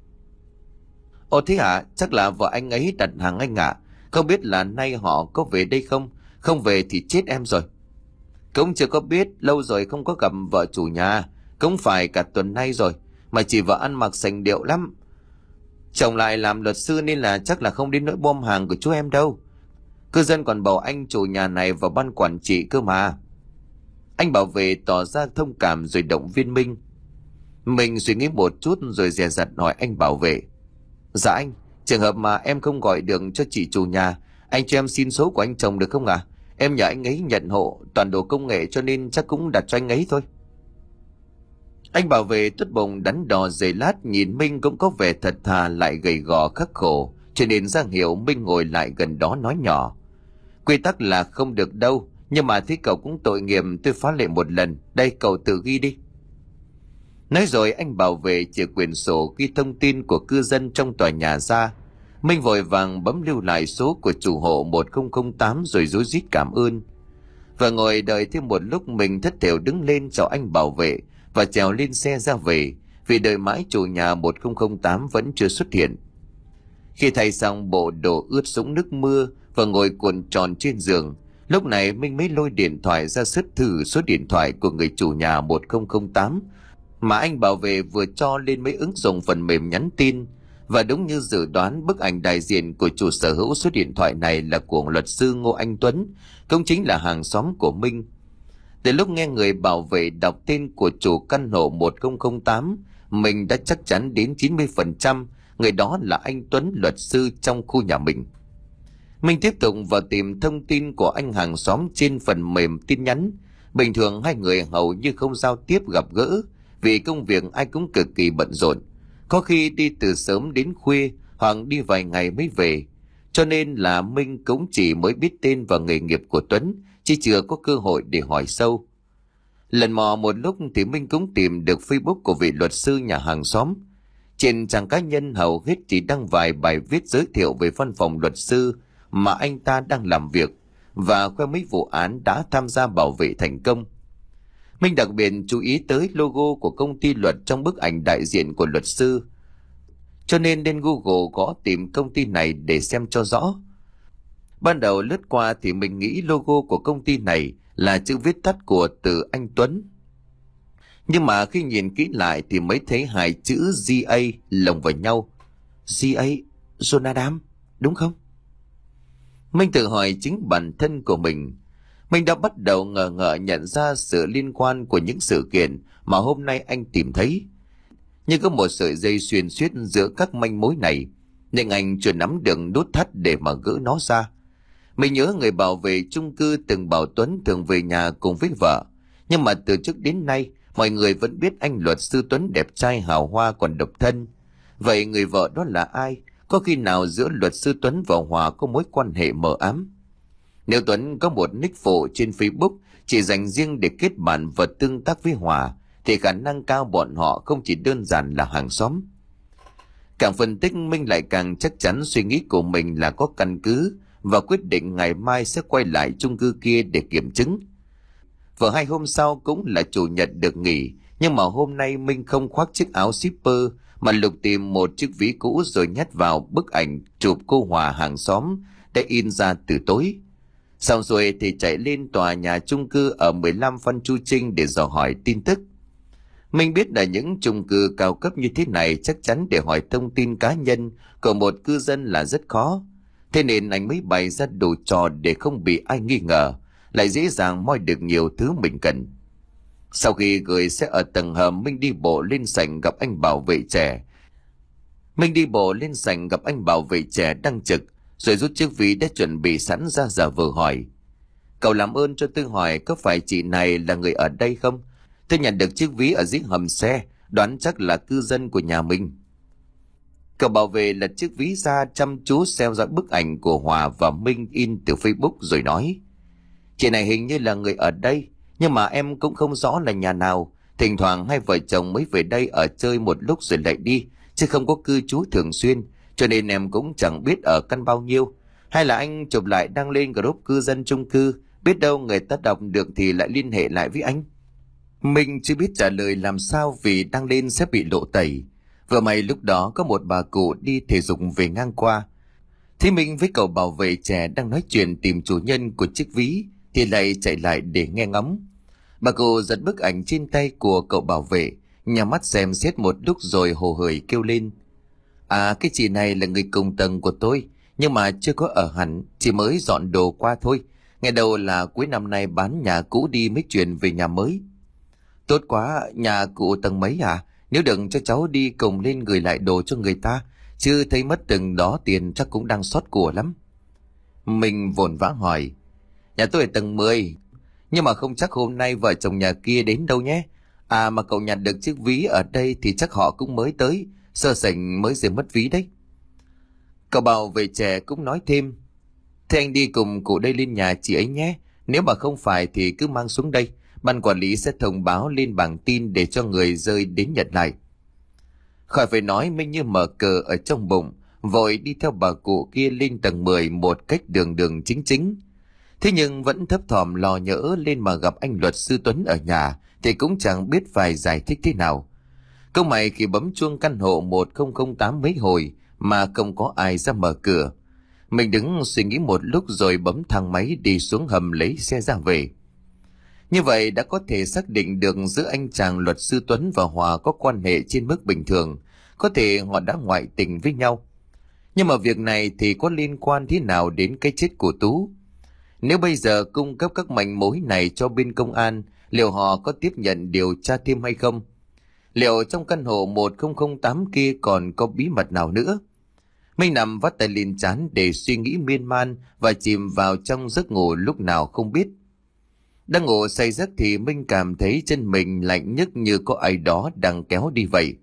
Ồ thế hả? Chắc là vợ anh ấy đặt hàng anh ạ. À. Không biết là nay họ có về đây không? Không về thì chết em rồi. Cũng chưa có biết, lâu rồi không có gặp vợ chủ nhà, cũng phải cả tuần nay rồi, mà chị vợ ăn mặc sành điệu lắm. Chồng lại làm luật sư nên là chắc là không đến nỗi bom hàng của chú em đâu. Cư dân còn bầu anh chủ nhà này vào ban quản trị cơ mà. Anh bảo vệ tỏ ra thông cảm rồi động viên Minh. Mình suy nghĩ một chút rồi dè dặt hỏi anh bảo vệ. Dạ anh, trường hợp mà em không gọi được cho chị chủ nhà, anh cho em xin số của anh chồng được không ạ? À? Em nhờ anh ấy nhận hộ toàn đồ công nghệ cho nên chắc cũng đặt cho anh ấy thôi. Anh bảo vệ tốt bụng đắn đo giây lát nhìn Minh cũng có vẻ thật thà lại gầy gò khắc khổ, cho nên ra hiệu Minh ngồi lại gần đó nói nhỏ. Quy tắc là không được đâu, nhưng mà thế cậu cũng tội nghiệp, tôi phá lệ một lần, đây cậu tự ghi đi. Nói rồi anh bảo vệ chìa quyển sổ ghi thông tin của cư dân trong tòa nhà ra. Minh vội vàng bấm lưu lại số của chủ hộ một không không tám rồi rối rít cảm ơn. Và ngồi đợi thêm một lúc mình thất thểu đứng lên chào anh bảo vệ và trèo lên xe ra về, vì đợi mãi chủ nhà một không không tám vẫn chưa xuất hiện. Khi thay xong bộ đồ ướt sũng nước mưa và ngồi cuộn tròn trên giường, lúc này Minh mới lôi điện thoại ra search thử số điện thoại của người chủ nhà một không không tám mà anh bảo vệ vừa cho lên mấy ứng dụng phần mềm nhắn tin, Và đúng như dự đoán, bức ảnh đại diện của chủ sở hữu số điện thoại này là của luật sư Ngô Anh Tuấn, cũng chính là hàng xóm của Minh. Từ lúc nghe người bảo vệ đọc tên của chủ căn hộ một không không tám, mình đã chắc chắn đến chín mươi phần trăm người đó là anh Tuấn, luật sư trong khu nhà mình. Mình tiếp tục vào tìm thông tin của anh hàng xóm trên phần mềm tin nhắn. Bình thường hai người hầu như không giao tiếp gặp gỡ, vì công việc ai cũng cực kỳ bận rộn, có khi đi từ sớm đến khuya hoặc đi vài ngày mới về. Cho nên là Minh cũng chỉ mới biết tên và nghề nghiệp của Tuấn, chứ chưa có cơ hội để hỏi sâu. Lần mò một lúc thì Minh cũng tìm được Facebook của vị luật sư nhà hàng xóm. Trên trang cá nhân hầu hết chỉ đăng vài bài viết giới thiệu về văn phòng luật sư mà anh ta đang làm việc, và khoe mấy vụ án đã tham gia bảo vệ thành công. Minh đặc biệt chú ý tới logo của công ty luật trong bức ảnh đại diện của luật sư, cho nên lên Google gõ tìm công ty này để xem cho rõ. Ban đầu lướt qua thì mình nghĩ logo của công ty này là chữ viết tắt của từ anh Tuấn. Nhưng mà khi nhìn kỹ lại thì mới thấy hai chữ giê a lồng vào nhau. giê a, John Adam, đúng không? Minh tự hỏi chính bản thân của mình. Mình đã bắt đầu ngờ ngợ nhận ra sự liên quan của những sự kiện mà hôm nay anh tìm thấy. Nhưng có một sợi dây xuyên suốt giữa các manh mối này, nhưng anh chưa nắm được nút thắt để mà gỡ nó ra. Mình nhớ người bảo vệ chung cư từng bảo Tuấn thường về nhà cùng với vợ. Nhưng mà từ trước đến nay, mọi người vẫn biết anh luật sư Tuấn đẹp trai hào hoa còn độc thân. Vậy người vợ đó là ai? Có khi nào giữa luật sư Tuấn và Hòa có mối quan hệ mờ ám? Nếu Tuấn có một nick phụ trên Facebook chỉ dành riêng để kết bạn và tương tác với Hòa, thì khả năng cao bọn họ không chỉ đơn giản là hàng xóm. Càng phân tích, Minh lại càng chắc chắn suy nghĩ của mình là có căn cứ, và quyết định ngày mai sẽ quay lại chung cư kia để kiểm chứng. Vừa hai hôm sau cũng là chủ nhật được nghỉ, nhưng mà hôm nay Minh không khoác chiếc áo shipper mà lục tìm một chiếc ví cũ rồi nhét vào bức ảnh chụp cô Hòa hàng xóm đã in ra từ tối. Xong rồi thì chạy lên tòa nhà chung cư ở mười lăm Phan Chu Trinh để dò hỏi tin tức. Mình biết là những chung cư cao cấp như thế này chắc chắn để hỏi thông tin cá nhân của một cư dân là rất khó. Thế nên anh mới bày ra đủ trò để không bị ai nghi ngờ, lại dễ dàng moi được nhiều thứ mình cần. Sau khi gửi xe ở tầng hầm, Minh đi bộ lên sảnh gặp anh bảo vệ trẻ. Minh đi bộ lên sảnh gặp anh bảo vệ trẻ đang trực, rồi rút chiếc ví đã chuẩn bị sẵn ra giả vờ hỏi. Cậu làm ơn cho tôi hỏi có phải chị này là người ở đây không? Tôi nhận được chiếc ví ở dưới hầm xe, đoán chắc là cư dân của nhà mình. Cậu bảo vệ lật chiếc ví ra chăm chú theo dõi bức ảnh của Hòa và Minh in từ Facebook rồi nói. Chị này hình như là người ở đây, nhưng mà em cũng không rõ là nhà nào. Thỉnh thoảng hai vợ chồng mới về đây ở chơi một lúc rồi lại đi, chứ không có cư trú thường xuyên, cho nên em cũng chẳng biết ở căn bao nhiêu. Hay là anh chụp lại đăng lên group cư dân chung cư, biết đâu người ta đọc được thì lại liên hệ lại với anh. Mình chưa biết trả lời làm sao vì đăng lên sẽ bị lộ tẩy. Vừa may lúc đó có một bà cụ đi thể dục về ngang qua. Thế mình với cậu bảo vệ trẻ đang nói chuyện tìm chủ nhân của chiếc ví thì lại chạy lại để nghe ngóng. Bà cụ giật bức ảnh trên tay của cậu bảo vệ, nhắm mắt xem xét một lúc rồi hồ hởi kêu lên. À, cái chị này là người cùng tầng của tôi, nhưng mà chưa có ở hẳn, chỉ mới dọn đồ qua thôi. Ngày đầu là cuối năm nay bán nhà cũ đi mới chuyển về nhà mới. Tốt quá, nhà cụ tầng mấy à? Nếu đừng cho cháu đi cùng lên gửi lại đồ cho người ta, chứ thấy mất từng đó tiền chắc cũng đang xót của lắm. Mình vội vã hỏi. Nhà tôi ở tầng mười, nhưng mà không chắc hôm nay vợ chồng nhà kia đến đâu nhé. À mà cậu nhặt được chiếc ví ở đây thì chắc họ cũng mới tới, sơ sảnh mới rời mất ví đấy. Cậu bảo vệ trẻ cũng nói thêm. Thế anh đi cùng cụ đây lên nhà chị ấy nhé. Nếu mà không phải thì cứ mang xuống đây, ban quản lý sẽ thông báo lên bảng tin để cho người rơi đến nhận lại. Khỏi phải nói, Minh như mở cờ ở trong bụng, vội đi theo bà cụ kia lên tầng mười một cách đường đường chính chính. Thế nhưng vẫn thấp thỏm lo nhỡ lên mà gặp anh luật sư Tuấn ở nhà thì cũng chẳng biết phải giải thích thế nào. Câu mày khi bấm chuông căn hộ một không không tám mấy hồi mà không có ai ra mở cửa. Mình đứng suy nghĩ một lúc rồi bấm thang máy đi xuống hầm lấy xe ra về. Như vậy đã có thể xác định được giữa anh chàng luật sư Tuấn và Hòa có quan hệ trên mức bình thường, có thể họ đã ngoại tình với nhau. Nhưng mà việc này thì có liên quan thế nào đến cái chết của Tú? Nếu bây giờ cung cấp các manh mối này cho bên công an, liệu họ có tiếp nhận điều tra thêm hay không? Liệu trong căn hộ một không không tám kia còn có bí mật nào nữa? Minh nằm vắt tay lên trán để suy nghĩ miên man và chìm vào trong giấc ngủ lúc nào không biết. Đang ngủ say giấc thì Minh cảm thấy chân mình lạnh nhức như có ai đó đang kéo đi vậy.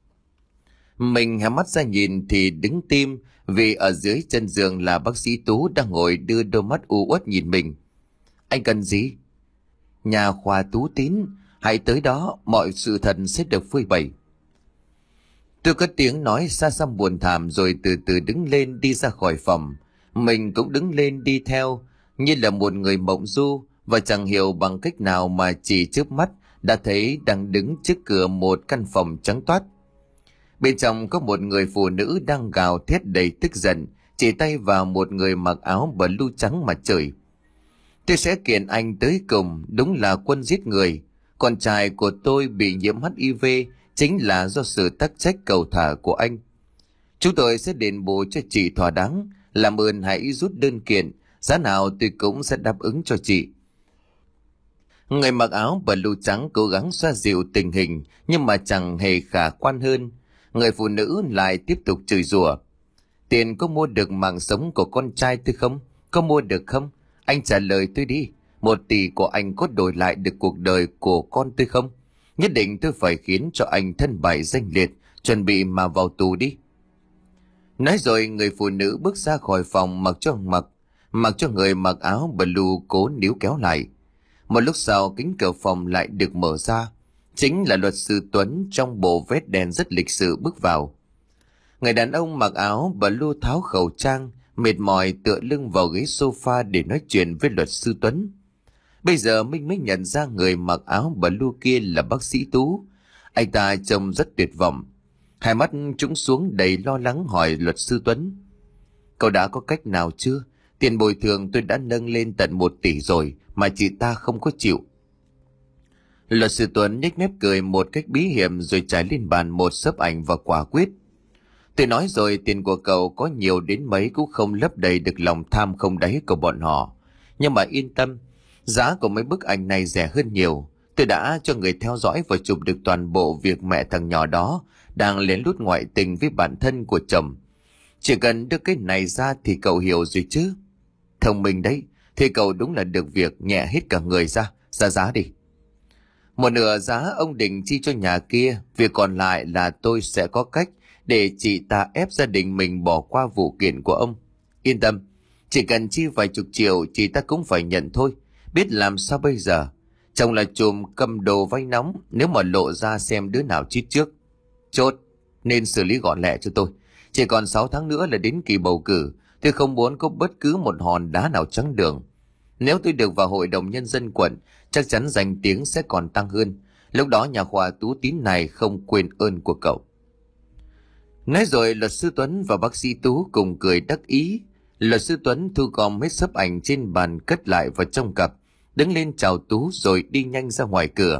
Mình hé mắt ra nhìn thì đứng tim vì ở dưới chân giường là bác sĩ Tú đang ngồi đưa đôi mắt u uất nhìn mình. Anh cần gì? Nhà khoa Tú Tín, hãy tới đó, mọi sự thật sẽ được phơi bày. Tôi cất tiếng nói xa xăm buồn thảm rồi từ từ đứng lên đi ra khỏi phòng. Mình cũng đứng lên đi theo, như là một người mộng du, và chẳng hiểu bằng cách nào mà chỉ chớp mắt đã thấy đang đứng trước cửa một căn phòng trắng toát. Bên trong có một người phụ nữ đang gào thét đầy tức giận, chỉ tay vào một người mặc áo blue trắng mà chửi. Tôi sẽ kiện anh tới cùng, đúng là quân giết người. Con trai của tôi bị nhiễm hát i vê chính là do sự tắc trách cầu thả của anh. Chúng tôi sẽ đền bù cho chị thỏa đáng, làm ơn hãy rút đơn kiện, giá nào tôi cũng sẽ đáp ứng cho chị. Người mặc áo blue trắng cố gắng xoa dịu tình hình nhưng mà chẳng hề khả quan hơn. Người phụ nữ lại tiếp tục chửi rủa. Tiền có mua được mạng sống của con trai tôi không? Có mua được không? Anh trả lời tôi đi. Một tỷ của anh có đổi lại được cuộc đời của con tôi không? Nhất định tôi phải khiến cho anh thân bại danh liệt, chuẩn bị mà vào tù đi. Nói rồi người phụ nữ bước ra khỏi phòng mặc cho mặc, mặc cho người mặc áo blue cố níu kéo lại. Một lúc sau cánh cửa phòng lại được mở ra. Chính là luật sư Tuấn trong bộ vest đen rất lịch sự bước vào. Người đàn ông mặc áo blue tháo khẩu trang, mệt mỏi tựa lưng vào ghế sofa để nói chuyện với luật sư Tuấn. Bây giờ Minh mới nhận ra người mặc áo blue kia là bác sĩ Tú. Anh ta trông rất tuyệt vọng. Hai mắt trũng xuống đầy lo lắng hỏi luật sư Tuấn. Cậu đã có cách nào chưa? Tiền bồi thường tôi đã nâng lên tận một tỷ rồi mà chị ta không có chịu. Luật sư Tuấn nhếch mép cười một cách bí hiểm rồi trải lên bàn một xấp ảnh và quả quyết. Tôi nói rồi, tiền của cậu có nhiều đến mấy cũng không lấp đầy được lòng tham không đáy của bọn họ. Nhưng mà yên tâm, giá của mấy bức ảnh này rẻ hơn nhiều. Tôi đã cho người theo dõi và chụp được toàn bộ việc mẹ thằng nhỏ đó đang lén lút ngoại tình với bạn thân của chồng. Chỉ cần đưa cái này ra thì cậu hiểu rồi chứ. Thông minh đấy, thì cậu đúng là được việc, nhẹ hết cả người ra, ra giá đi. Một nửa giá ông định chi cho nhà kia, việc còn lại là tôi sẽ có cách để chị ta ép gia đình mình bỏ qua vụ kiện của ông. Yên tâm, chỉ cần chi vài chục triệu chị ta cũng phải nhận thôi. Biết làm sao bây giờ? Chồng là trùm cầm đồ vay nóng, nếu mà lộ ra xem đứa nào chít trước. Chốt, nên xử lý gọn lẹ cho tôi. Chỉ còn sáu tháng nữa là đến kỳ bầu cử, tôi không muốn có bất cứ một hòn đá nào trắng đường. Nếu tôi được vào hội đồng nhân dân quận, chắc chắn danh tiếng sẽ còn tăng hơn. Lúc đó nhà khoa Tú Tín này không quên ơn của cậu. Nói rồi luật sư Tuấn và bác sĩ Tú cùng cười đắc ý. Luật sư Tuấn thu gom hết xấp ảnh trên bàn cất lại vào trong cặp, đứng lên chào Tú rồi đi nhanh ra ngoài cửa.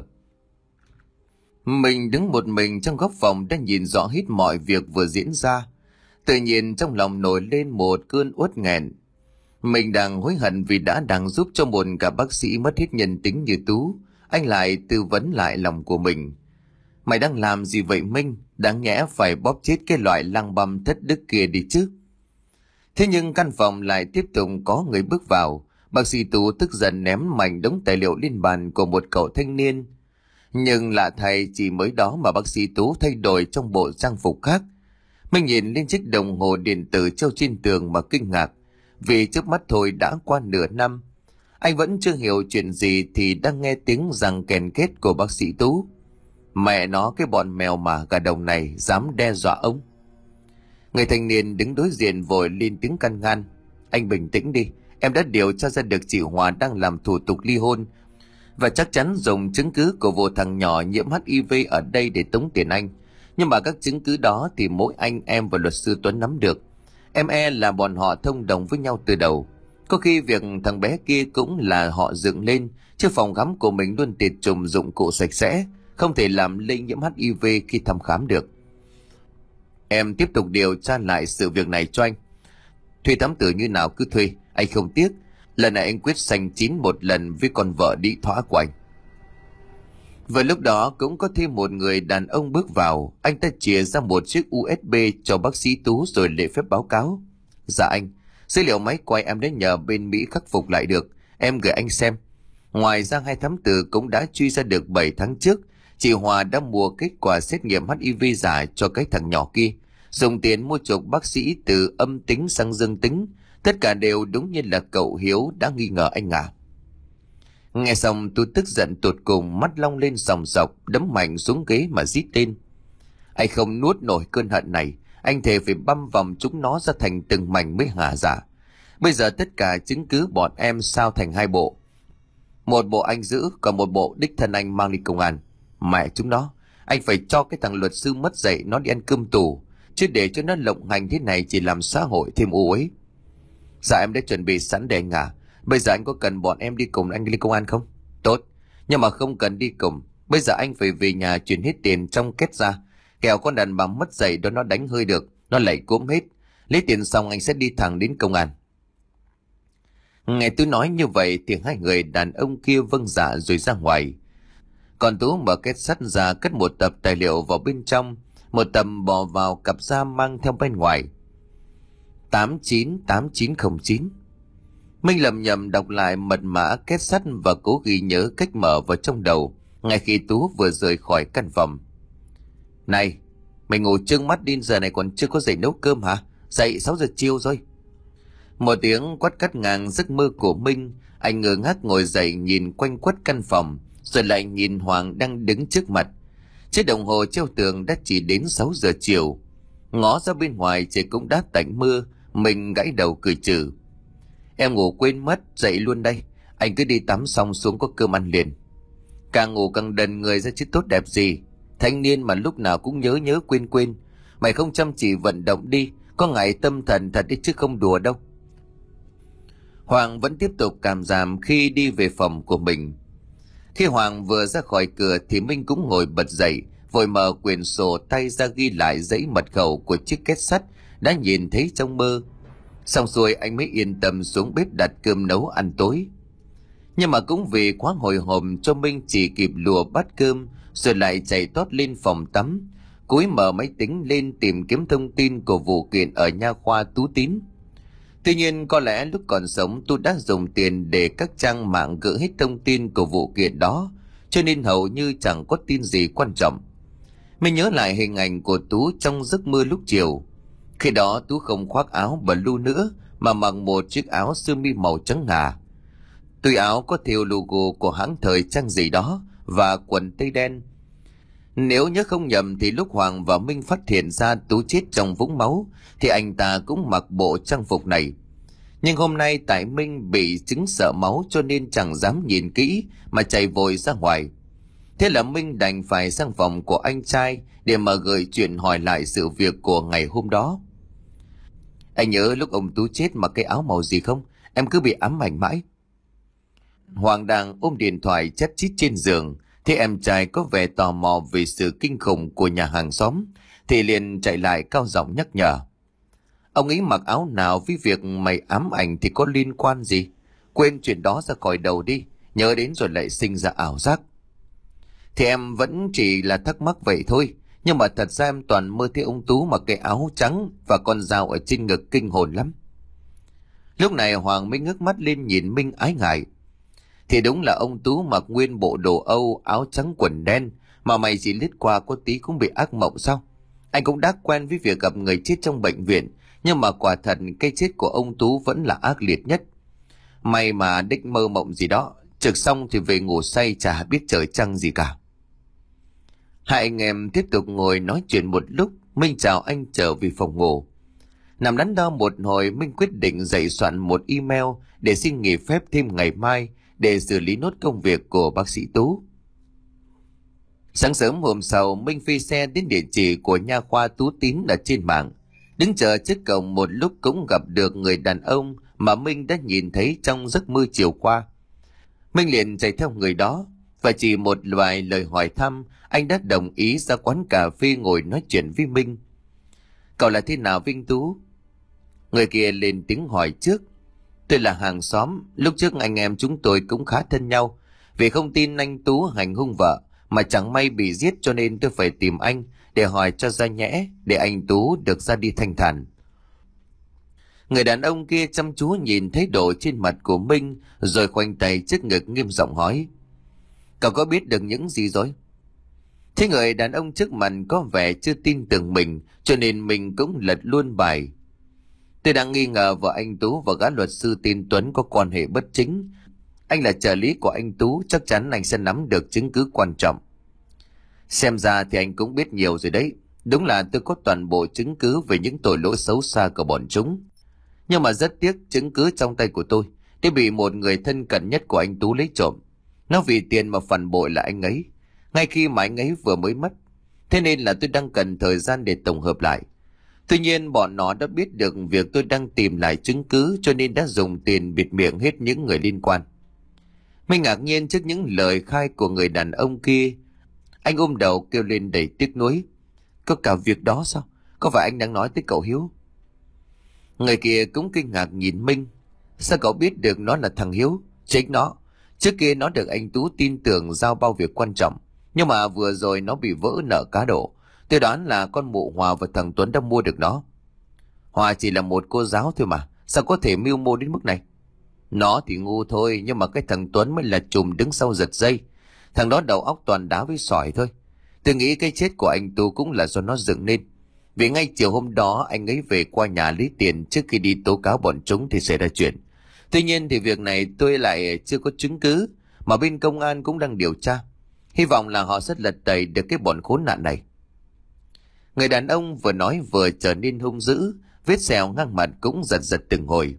Mình đứng một mình trong góc phòng đã nhìn rõ hết mọi việc vừa diễn ra. Tự nhiên trong lòng nổi lên một cơn uất nghẹn. Mình đang hối hận vì đã đang giúp cho một cả bác sĩ mất hết nhân tính như Tú. Anh lại tư vấn lại lòng của mình. Mày đang làm gì vậy Minh? Đáng nhẽ phải bóp chết cái loại lăng băm thất đức kia đi chứ. Thế nhưng căn phòng lại tiếp tục có người bước vào. Bác sĩ Tú tức giận ném mạnh đống tài liệu lên bàn của một cậu thanh niên. Nhưng lạ thay, chỉ mới đó mà bác sĩ Tú thay đổi trong bộ trang phục khác. Mình nhìn lên chiếc đồng hồ điện tử treo trên tường mà kinh ngạc. Vì trước mắt thôi đã qua nửa năm. Anh vẫn chưa hiểu chuyện gì thì đang nghe tiếng giằng kèn kết của bác sĩ Tú. Mẹ nó, cái bọn mèo mà gà đồng này dám đe dọa ông. Người thanh niên đứng đối diện vội lên tiếng can ngăn. Anh bình tĩnh đi, em đã điều tra ra được chị Hòa đang làm thủ tục ly hôn và chắc chắn dùng chứng cứ của vụ thằng nhỏ nhiễm hát i vê ở đây để tống tiền anh. Nhưng mà các chứng cứ đó thì mỗi anh em và luật sư Tuấn nắm được. Em e là bọn họ thông đồng với nhau từ đầu. Có khi việc thằng bé kia cũng là họ dựng lên, chứ phòng khám của mình luôn tiệt trùng dụng cụ sạch sẽ, không thể làm lây nhiễm hát i vê khi thăm khám được. Em tiếp tục điều tra lại sự việc này cho anh. Thuê thám tử như nào cứ thuê, anh không tiếc. Lần này anh quyết xanh chín một lần với con vợ đĩ thóa của anh. Vừa lúc đó cũng có thêm một người đàn ông bước vào. Anh ta chìa ra một chiếc u ét bê cho bác sĩ Tú rồi lễ phép báo cáo. Dạ anh, dữ liệu máy quay em đã nhờ bên Mỹ khắc phục lại được, em gửi anh xem. Ngoài ra hai thám tử cũng đã truy ra được bảy tháng trước chị Hòa đã mua kết quả xét nghiệm hát i vê giả cho cái thằng nhỏ kia, dùng tiền mua chuộc bác sĩ từ âm tính sang dương tính. Tất cả đều đúng như là cậu Hiếu đã nghi ngờ anh à. Nghe xong tôi tức giận tột cùng, mắt long lên sòng sọc, đấm mạnh xuống ghế mà rít lên. Anh không nuốt nổi cơn hận này, anh thề phải băm vòng chúng nó ra thành từng mảnh mới hả dạ. Bây giờ tất cả chứng cứ bọn em sao thành hai bộ. Một bộ anh giữ, còn một bộ đích thân anh mang đi công an. Mẹ chúng nó, anh phải cho cái thằng luật sư mất dạy nó đi ăn cơm tù, chứ để cho nó lộng hành thế này chỉ làm xã hội thêm u uế. Dạ em đã chuẩn bị sẵn để anh à. Bây giờ anh có cần bọn em đi cùng anh đi công an không? Tốt, nhưng mà không cần đi cùng. Bây giờ anh phải về nhà chuyển hết tiền trong két ra, kẻo con đàn bà mất dạy đó nó đánh hơi được, nó lại cốm hết. Lấy tiền xong anh sẽ đi thẳng đến công an. Nghe tôi nói như vậy thì hai người đàn ông kia vâng dạ rồi ra ngoài. Còn Tú mở két sắt ra cất một tập tài liệu vào bên trong, một tập bỏ vào cặp da mang theo bên ngoài. tám chín tám chín không chín. Minh lầm nhầm đọc lại mật mã két sắt và cố ghi nhớ cách mở vào trong đầu ngay khi Tú vừa rời khỏi căn phòng. Này, mày ngủ trương mắt đến giờ này còn chưa có dậy nấu cơm hả? Dậy sáu giờ chiều rồi. Một tiếng quát cắt ngang giấc mơ của Minh. Anh ngơ ngác ngồi dậy nhìn quanh quất căn phòng, rồi lại nhìn Hoàng đang đứng trước mặt. Chiếc đồng hồ treo tường đã chỉ đến sáu giờ chiều. Ngó ra bên ngoài trời cũng đã tạnh mưa. Mình gãy đầu cười trừ. Em ngủ quên mất, dậy luôn đây. Anh cứ đi tắm xong xuống có cơm ăn liền. Càng ngủ càng đần người ra chứ tốt đẹp gì. Thanh niên mà lúc nào cũng nhớ nhớ quên quên. Mày không chăm chỉ vận động đi, có ngày tâm thần thật đi chứ không đùa đâu. Hoàng vẫn tiếp tục cảm giảm khi đi về phòng của mình. Khi Hoàng vừa ra khỏi cửa thì Minh cũng ngồi bật dậy, vội mở quyển sổ tay ra ghi lại dãy mật khẩu của chiếc két sắt đã nhìn thấy trong mơ. Xong xuôi anh mới yên tâm xuống bếp đặt cơm nấu ăn tối. Nhưng mà cũng vì quá hồi hộp cho Minh chỉ kịp lùa bát cơm rồi lại chạy tót lên phòng tắm, cúi mở máy tính lên tìm kiếm thông tin của vụ kiện ở nha khoa Tú Tín. Tuy nhiên có lẽ lúc còn sống tôi đã dùng tiền để các trang mạng gỡ hết thông tin của vụ kiện đó, cho nên hầu như chẳng có tin gì quan trọng. Mình nhớ lại hình ảnh của Tú trong giấc mơ lúc chiều. Khi đó Tú không khoác áo blue nữa mà mặc một chiếc áo sơ mi màu trắng ngà. Túi áo có thêu logo của hãng thời trang gì đó và quần tây đen. Nếu nhớ không nhầm thì lúc Hoàng và Minh phát hiện ra Tú chết trong vũng máu thì anh ta cũng mặc bộ trang phục này. Nhưng hôm nay tại Minh bị chứng sợ máu cho nên chẳng dám nhìn kỹ mà chạy vội ra ngoài. Thế là Minh đành phải sang phòng của anh trai để mà gửi chuyện hỏi lại sự việc của ngày hôm đó. Anh nhớ lúc ông Tú chết mặc cái áo màu gì không? Em cứ bị ám ảnh mãi. Hoàng đang ôm điện thoại chát chít trên giường. Thế em trai có vẻ tò mò về sự kinh khủng của nhà hàng xóm thì liền chạy lại cao giọng nhắc nhở. Ông ấy mặc áo nào với việc mày ám ảnh thì có liên quan gì? Quên chuyện đó ra khỏi đầu đi, nhớ đến rồi lại sinh ra ảo giác. Thì em vẫn chỉ là thắc mắc vậy thôi, nhưng mà thật ra em toàn mơ thấy ông Tú mặc cái áo trắng và con dao ở trên ngực kinh hồn lắm. Lúc này Hoàng mới ngước mắt lên nhìn Minh ái ngại. Thì đúng là ông Tú mặc nguyên bộ đồ Âu, áo trắng quần đen, mà mày chỉ lướt qua có tí cũng bị ác mộng sao? Anh cũng đã quen với việc gặp người chết trong bệnh viện, nhưng mà quả thật cái chết của ông Tú vẫn là ác liệt nhất. May mà đích mơ mộng gì đó, trực xong thì về ngủ say chả biết trời trăng gì cả. Hai anh em tiếp tục ngồi nói chuyện một lúc. Minh chào anh trở về phòng ngủ. Nằm đắn đo một hồi, Minh quyết định dậy soạn một email để xin nghỉ phép thêm ngày mai để xử lý nốt công việc của bác sĩ Tú. Sáng sớm hôm sau, Minh phi xe đến địa chỉ của nha khoa Tú Tín ở trên mạng. Đứng chờ trước cổng một lúc cũng gặp được người đàn ông mà Minh đã nhìn thấy trong giấc mơ chiều qua. Minh liền chạy theo người đó, và chỉ một vài lời hỏi thăm, anh đã đồng ý ra quán cà phê ngồi nói chuyện với Minh. Cậu là thế nào Vinh Tú? Người kia lên tiếng hỏi trước. Tôi là hàng xóm, lúc trước anh em chúng tôi cũng khá thân nhau. Vì không tin anh Tú hành hung vợ mà chẳng may bị giết, cho nên tôi phải tìm anh để hỏi cho ra nhẽ, để anh Tú được ra đi thanh thản. Người đàn ông kia chăm chú nhìn thấy độ trên mặt của Minh, rồi khoanh tay trước ngực nghiêm giọng hỏi: Cậu có biết được những gì rồi? Thế người đàn ông trước mặt có vẻ chưa tin tưởng mình, cho nên mình cũng lật luôn bài. Tôi đang nghi ngờ vợ anh Tú và gã luật sư tên Tuấn có quan hệ bất chính. Anh là trợ lý của anh Tú, chắc chắn anh sẽ nắm được chứng cứ quan trọng. Xem ra thì anh cũng biết nhiều rồi đấy. Đúng là tôi có toàn bộ chứng cứ về những tội lỗi xấu xa của bọn chúng. Nhưng mà rất tiếc, chứng cứ trong tay của tôi đã bị một người thân cận nhất của anh Tú lấy trộm. Nó vì tiền mà phản bội là anh ấy, ngay khi mà anh ấy vừa mới mất. Thế nên là tôi đang cần thời gian để tổng hợp lại. Tuy nhiên bọn nó đã biết được việc tôi đang tìm lại chứng cứ, cho nên đã dùng tiền bịt miệng hết những người liên quan. Mình ngạc nhiên trước những lời khai của người đàn ông kia. Anh ôm đầu kêu lên đầy tiếc nuối: Có cả việc đó sao? Có phải anh đang nói tới cậu Hiếu? Người kia cũng kinh ngạc nhìn Minh. Sao cậu biết được nó là thằng Hiếu? Chính nó. Trước kia nó được anh Tú tin tưởng giao bao việc quan trọng, nhưng mà vừa rồi nó bị vỡ nợ cá độ. Tôi đoán là con mụ Hòa và thằng Tuấn đã mua được nó. Hòa chỉ là một cô giáo thôi mà, sao có thể mưu mô đến mức này? Nó thì ngu thôi, nhưng mà cái thằng Tuấn mới là trùm đứng sau giật dây. Thằng đó đầu óc toàn đá với sỏi thôi. Tôi nghĩ cái chết của anh Tú cũng là do nó dựng nên. Vì ngay chiều hôm đó anh ấy về qua nhà lấy tiền trước khi đi tố cáo bọn chúng thì xảy ra chuyện. Tuy nhiên thì việc này tôi lại chưa có chứng cứ, mà bên công an cũng đang điều tra. Hy vọng là họ sẽ lật tẩy được cái bọn khốn nạn này. Người đàn ông vừa nói vừa trở nên hung dữ, vết sẹo ngang mặt cũng giật giật từng hồi.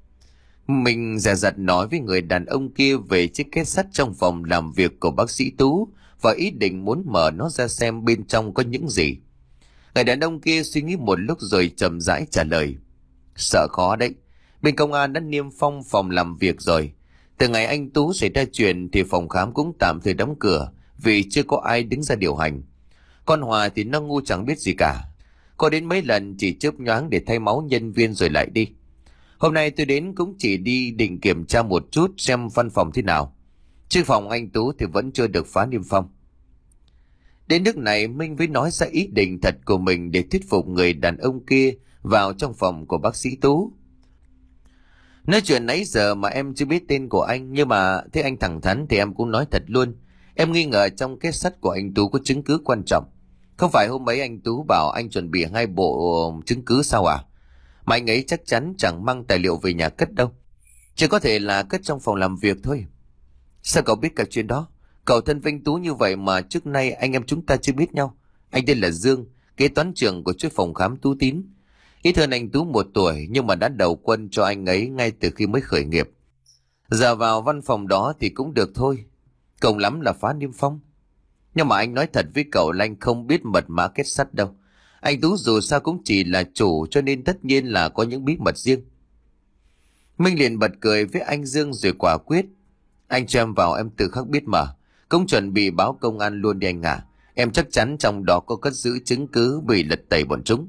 Mình dè dặt nói với người đàn ông kia về chiếc két sắt trong phòng làm việc của bác sĩ Tú và ý định muốn mở nó ra xem bên trong có những gì. Người đàn ông kia suy nghĩ một lúc rồi chậm rãi trả lời: Sợ khó đấy. Bên công an đã niêm phong phòng làm việc rồi. Từ ngày anh Tú xảy ra chuyện thì phòng khám cũng tạm thời đóng cửa vì chưa có ai đứng ra điều hành. Con Hòa thì nó ngu chẳng biết gì cả. Có đến mấy lần chỉ chớp nhoáng để thay máu nhân viên rồi lại đi. Hôm nay tôi đến cũng chỉ đi định kiểm tra một chút xem văn phòng thế nào. Chứ phòng anh Tú thì vẫn chưa được phá niêm phong. Đến nước này Minh mới nói ra ý định thật của mình để thuyết phục người đàn ông kia vào trong phòng của bác sĩ Tú. Nói chuyện nãy giờ mà em chưa biết tên của anh, nhưng mà thế anh thẳng thắn thì em cũng nói thật luôn. Em nghi ngờ trong két sắt của anh Tú có chứng cứ quan trọng. Không phải hôm ấy anh Tú bảo anh chuẩn bị hai bộ chứng cứ sao à? Mà anh ấy chắc chắn chẳng mang tài liệu về nhà cất đâu. Chỉ có thể là cất trong phòng làm việc thôi. Sao cậu biết cả chuyện đó? Cậu thân Vinh Tú như vậy mà trước nay anh em chúng ta chưa biết nhau. Anh tên là Dương, kế toán trưởng của chuỗi phòng khám Tú Tín. Ít hơn anh Tú một tuổi nhưng mà đã đầu quân cho anh ấy ngay từ khi mới khởi nghiệp. Giờ vào văn phòng đó thì cũng được thôi. Cộng lắm là phá niêm phong. Nhưng mà anh nói thật với cậu là anh không biết mật mã két sắt đâu. Anh Tú dù sao cũng chỉ là chủ, cho nên tất nhiên là có những bí mật riêng. Minh liền bật cười với anh Dương rồi quả quyết: Anh cho em vào em tự khắc biết mà. Cũng chuẩn bị báo công an luôn đi anh ạ. À. Em chắc chắn trong đó có cất giữ chứng cứ bị lật tẩy bọn chúng.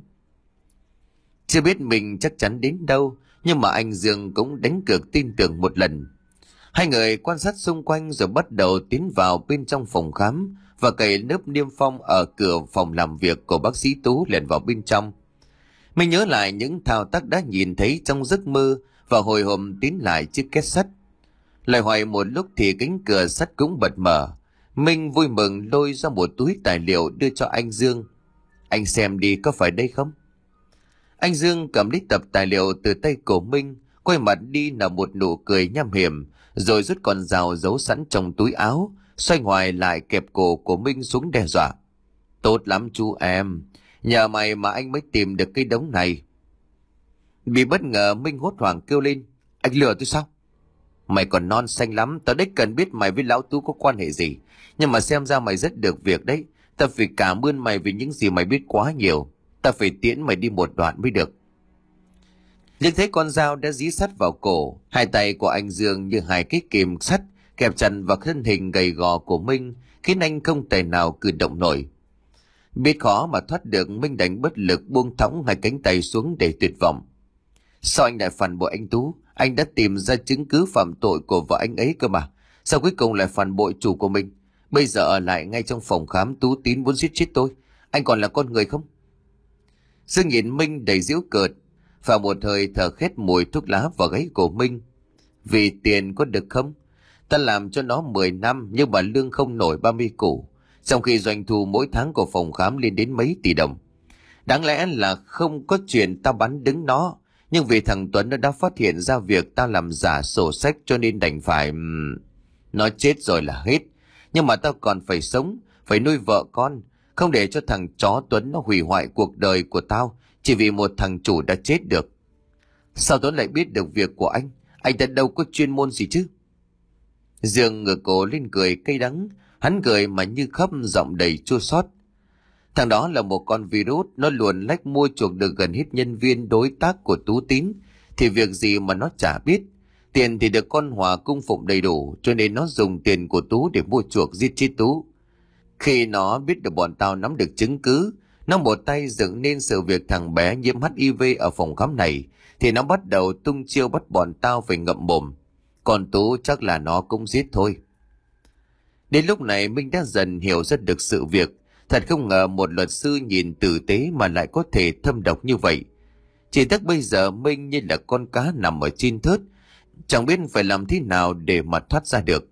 Chưa biết mình chắc chắn đến đâu, nhưng mà anh Dương cũng đánh cược tin tưởng một lần. Hai người quan sát xung quanh rồi bắt đầu tiến vào bên trong phòng khám và cày lớp niêm phong ở cửa phòng làm việc của bác sĩ Tú lẻn vào bên trong. Mình nhớ lại những thao tác đã nhìn thấy trong giấc mơ và hồi hộp tiến lại chiếc két sắt. Lại hoài một lúc thì cánh cửa sắt cũng bật mở. Minh vui mừng lôi ra một túi tài liệu đưa cho anh Dương. Anh xem đi, có phải đây không? Anh Dương cầm lấy tập tài liệu từ tay của Minh, quay mặt đi nở một nụ cười nham hiểm, rồi rút con dao giấu sẵn trong túi áo, xoay ngoài lại kẹp cổ của Minh xuống đe dọa. Tốt lắm chú em, nhờ mày mà anh mới tìm được cái đống này. Bị bất ngờ Minh hốt hoảng kêu lên: Anh lừa tôi sao? Mày còn non xanh lắm, tao đếch cần biết mày với lão Tú có quan hệ gì. Nhưng mà xem ra mày rất được việc đấy. Tao phải cảm ơn mày vì những gì mày biết quá nhiều. Tao phải tiễn mày đi một đoạn mới được. Nhưng thấy con dao đã dí sắt vào cổ, hai tay của anh Dương như hai cái kìm sắt kẹp chặt vào thân hình gầy gò của Minh, khiến anh không thể nào cử động nổi. Biết khó mà thoát được, Minh đành bất lực buông thõng hai cánh tay xuống để tuyệt vọng. Sao anh lại phản bội anh Tú? Anh đã tìm ra chứng cứ phạm tội của vợ anh ấy cơ mà. Sao cuối cùng lại phản bội chủ của mình? Bây giờ ở lại ngay trong phòng khám, Tú Tín muốn giết chết tôi. Anh còn là con người không? Dương nhìn Minh đầy giễu cợt, và một hơi thở khét mùi thuốc lá vào gáy của Minh. Vì tiền có được không? Ta làm cho nó mười năm nhưng mà lương không nổi ba mươi củ, trong khi doanh thu mỗi tháng của phòng khám lên đến mấy tỷ đồng. Đáng lẽ là không có chuyện ta bán đứng nó, nhưng vì thằng Tuấn nó đã phát hiện ra việc ta làm giả sổ sách cho nên đành phải... Nó chết rồi là hết, nhưng mà tao còn phải sống, phải nuôi vợ con, không để cho thằng chó Tuấn nó hủy hoại cuộc đời của tao chỉ vì một thằng chủ đã chết được. Sao Tuấn lại biết được việc của anh? Anh ta đâu có chuyên môn gì chứ? Dương ngửa cổ lên cười cay đắng, hắn cười mà như khóc, giọng đầy chua xót. Thằng đó là một con virus, nó luồn lách mua chuộc được gần hết nhân viên đối tác của Tú Tín, thì việc gì mà nó chả biết. Tiền thì được con Hòa cung phụng đầy đủ, cho nên nó dùng tiền của Tú để mua chuộc giết chết Tú. Khi nó biết được bọn tao nắm được chứng cứ, nó một tay dựng nên sự việc thằng bé nhiễm hát i vê ở phòng khám này, thì nó bắt đầu tung chiêu bắt bọn tao phải ngậm mồm. Còn Tú chắc là nó cũng giết thôi. Đến lúc này Minh đã dần hiểu rất được sự việc. Thật không ngờ một luật sư nhìn tử tế mà lại có thể thâm độc như vậy. Chỉ tức bây giờ Minh như là con cá nằm ở trên thớt, chẳng biết phải làm thế nào để mà thoát ra được.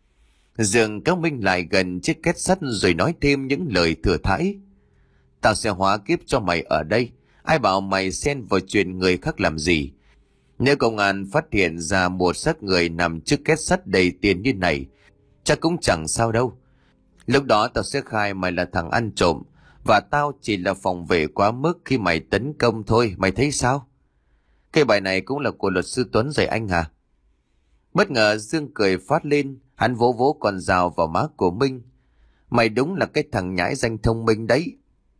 Dương kéo Minh lại gần chiếc két sắt rồi nói thêm những lời thừa thãi. Tao sẽ hóa kiếp cho mày ở đây. Ai bảo mày xen vào chuyện người khác làm gì? Nếu công an phát hiện ra một xác người nằm trước két sắt đầy tiền như này, chắc cũng chẳng sao đâu. Lúc đó tao sẽ khai mày là thằng ăn trộm, và tao chỉ là phòng vệ quá mức khi mày tấn công thôi, mày thấy sao? Cái bài này cũng là của luật sư Tuấn rồi anh hả? Bất ngờ Dương cười phát lên, hắn vỗ vỗ con dao vào má của Minh. Mày đúng là cái thằng nhãi danh thông minh đấy.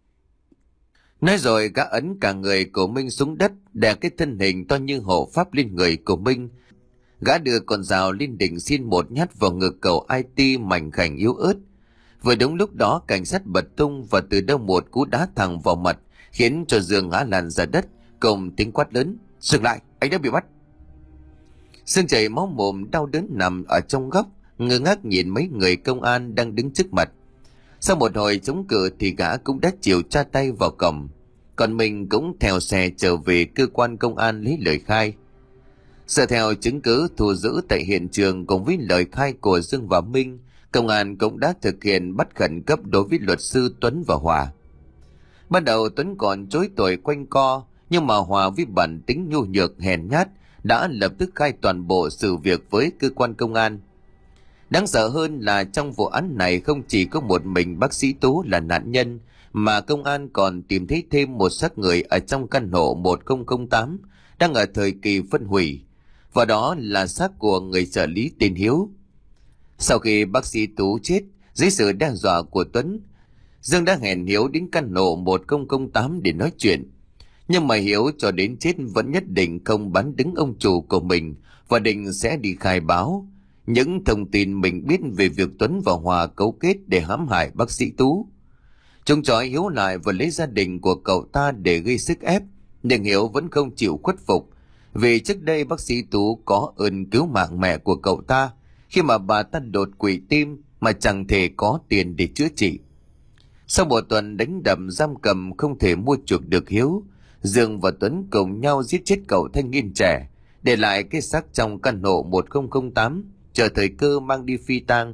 Nói rồi gã ấn cả người của Minh xuống đất, đè cái thân hình to như hộ pháp lên người của Minh. Gã đưa con dao lên đỉnh xin một nhát vào ngực cậu i tê mảnh khảnh yếu ớt. Vừa đúng lúc đó cảnh sát bật tung và từ đâu một cú đá thẳng vào mặt, khiến cho Dương ngã lăn ra đất cùng tiếng quát lớn. Dừng lại, anh đã bị bắt. Dương chảy máu mồm đau đớn nằm ở trong góc, ngơ ngác nhìn mấy người công an đang đứng trước mặt. Sau một hồi chống cự thì gã cũng đã chịu tra tay vào cổng, còn mình cũng theo xe trở về cơ quan công an lấy lời khai. Dựa theo chứng cứ thu giữ tại hiện trường cùng với lời khai của Dương và Minh, công an cũng đã thực hiện bắt khẩn cấp đối với luật sư Tuấn và Hòa. Ban đầu Tuấn còn chối tội quanh co, nhưng mà Hòa với bản tính nhu nhược hèn nhát đã lập tức khai toàn bộ sự việc với cơ quan công an. Đáng sợ hơn là trong vụ án này không chỉ có một mình bác sĩ Tú là nạn nhân, mà công an còn tìm thấy thêm một xác người ở trong căn hộ một không không tám đang ở thời kỳ phân hủy, và đó là xác của người trợ lý tên Hiếu. Sau khi bác sĩ Tú chết, dưới sự đe dọa của Tuấn, Dương đã hẹn Hiếu đến căn hộ một không không tám để nói chuyện. Nhưng mà Hiếu cho đến chết vẫn nhất định không bán đứng ông chủ của mình và định sẽ đi khai báo những thông tin mình biết về việc Tuấn và Hòa cấu kết để hãm hại bác sĩ Tú. Chúng trói Hiếu lại và lấy gia đình của cậu ta để gây sức ép, nhưng Hiếu vẫn không chịu khuất phục, vì trước đây bác sĩ Tú có ơn cứu mạng mẹ của cậu ta khi mà bà ta đột quỵ tim mà chẳng thể có tiền để chữa trị. Sau một tuần đánh đập giam cầm không thể mua chuộc được Hiếu, Dương và Tuấn cùng nhau giết chết cậu thanh niên trẻ, để lại cái xác trong căn hộ một không không tám chờ thời cơ mang đi phi tang.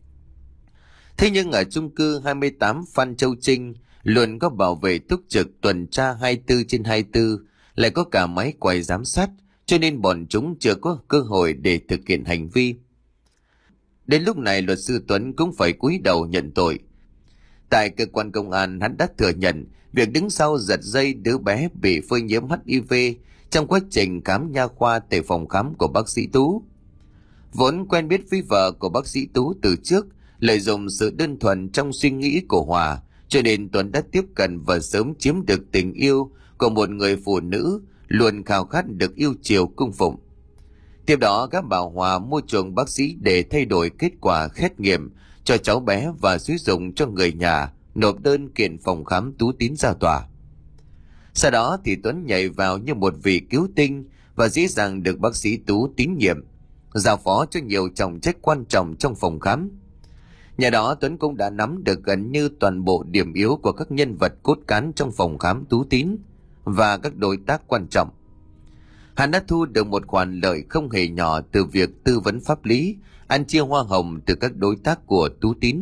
Thế nhưng ở chung cư hai mươi tám Phan Châu Trinh luôn có bảo vệ túc trực tuần tra hai mươi tư trên hai mươi tư, lại có cả máy quay giám sát, cho nên bọn chúng chưa có cơ hội để thực hiện hành vi. Đến lúc này luật sư Tuấn cũng phải cúi đầu nhận tội. Tại cơ quan công an, hắn đã thừa nhận việc đứng sau giật dây đứa bé bị phơi nhiễm hát i vê trong quá trình khám nha khoa tại phòng khám của bác sĩ Tú. Vốn quen biết với vợ của bác sĩ Tú từ trước, lợi dụng sự đơn thuần trong suy nghĩ của Hòa, cho nên Tuấn đã tiếp cận và sớm chiếm được tình yêu của một người phụ nữ luôn khao khát được yêu chiều cung phụng. Tiếp đó gã bảo Hòa mua chuộc bác sĩ để thay đổi kết quả xét nghiệm cho cháu bé và sử dụng cho người nhà nộp đơn kiện phòng khám Tú Tín ra tòa. Sau đó thì Tuấn nhảy vào như một vị cứu tinh và dễ dàng được bác sĩ Tú tín nhiệm, giao phó cho nhiều trọng trách quan trọng trong phòng khám. Nhờ đó Tuấn cũng đã nắm được gần như toàn bộ điểm yếu của các nhân vật cốt cán trong phòng khám Tú Tín và các đối tác quan trọng. Hắn đã thu được một khoản lợi không hề nhỏ từ việc tư vấn pháp lý, ăn chia hoa hồng từ các đối tác của Tú Tín.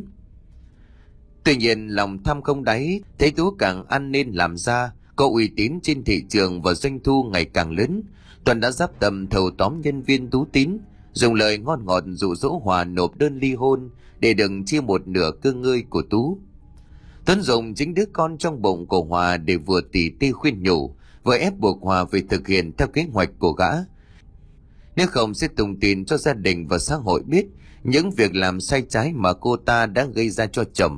Tuy nhiên, lòng tham không đáy, thấy Tú càng ăn nên làm ra, có uy tín trên thị trường và doanh thu ngày càng lớn, Tuấn đã giáp tầm thầu tóm nhân viên Tú Tín, dùng lời ngon ngọt dụ dỗ Hòa nộp đơn ly hôn để đừng chia một nửa cơ ngơi của Tú. Tuấn dùng chính đứa con trong bụng của Hòa để vừa tỉ tê khuyên nhủ, vừa ép buộc Hòa phải thực hiện theo kế hoạch của gã. Nếu không sẽ tung tin cho gia đình và xã hội biết những việc làm sai trái mà cô ta đã gây ra cho chồng.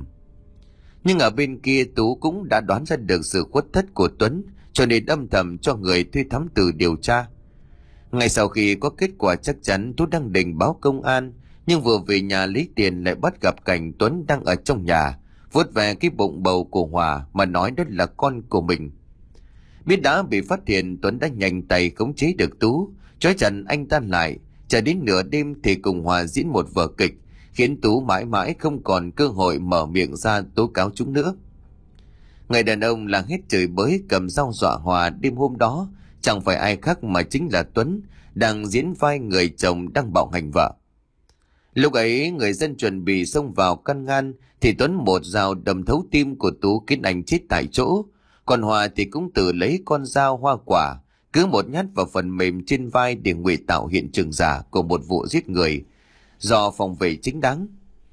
Nhưng ở bên kia Tú cũng đã đoán ra được sự khuất thất của Tuấn, cho nên âm thầm cho người thuê thám tử điều tra. Ngay sau khi có kết quả chắc chắn, Tú đang định báo công an, nhưng vừa về nhà lấy tiền lại bắt gặp cảnh Tuấn đang ở trong nhà, vuốt về cái bụng bầu của Hòa mà nói đó là con của mình. Biết đã bị phát hiện, Tuấn đã nhanh tay khống chế được Tú, trói chặt anh ta lại, chờ đến nửa đêm thì cùng Hòa diễn một vở kịch, khiến Tú mãi mãi không còn cơ hội mở miệng ra tố cáo chúng nữa. Người đàn ông là hết chửi bới cầm dao dọa Hòa đêm hôm đó chẳng phải ai khác mà chính là Tuấn, đang diễn vai người chồng đang bạo hành vợ. Lúc ấy người dân chuẩn bị xông vào can ngăn thì Tuấn một dao đâm thấu tim của Tú khiến anh chết tại chỗ, còn Hòa thì cũng tự lấy con dao hoa quả cứ một nhát vào phần mềm trên vai để ngụy tạo hiện trường giả của một vụ giết người do phòng vệ chính đáng.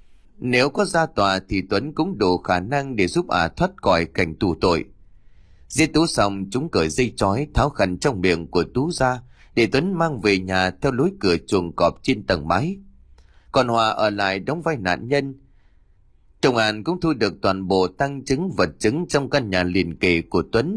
Nếu có ra tòa thì Tuấn cũng đủ khả năng để giúp ả thoát khỏi cảnh tù tội. Giết Tú xong, chúng cởi dây trói tháo khăn trong miệng của Tú ra để Tuấn mang về nhà theo lối cửa chuồng cọp trên tầng mái. Còn Hòa ở lại đóng vai nạn nhân. Công an cũng thu được toàn bộ tăng chứng vật chứng trong căn nhà liền kề của Tuấn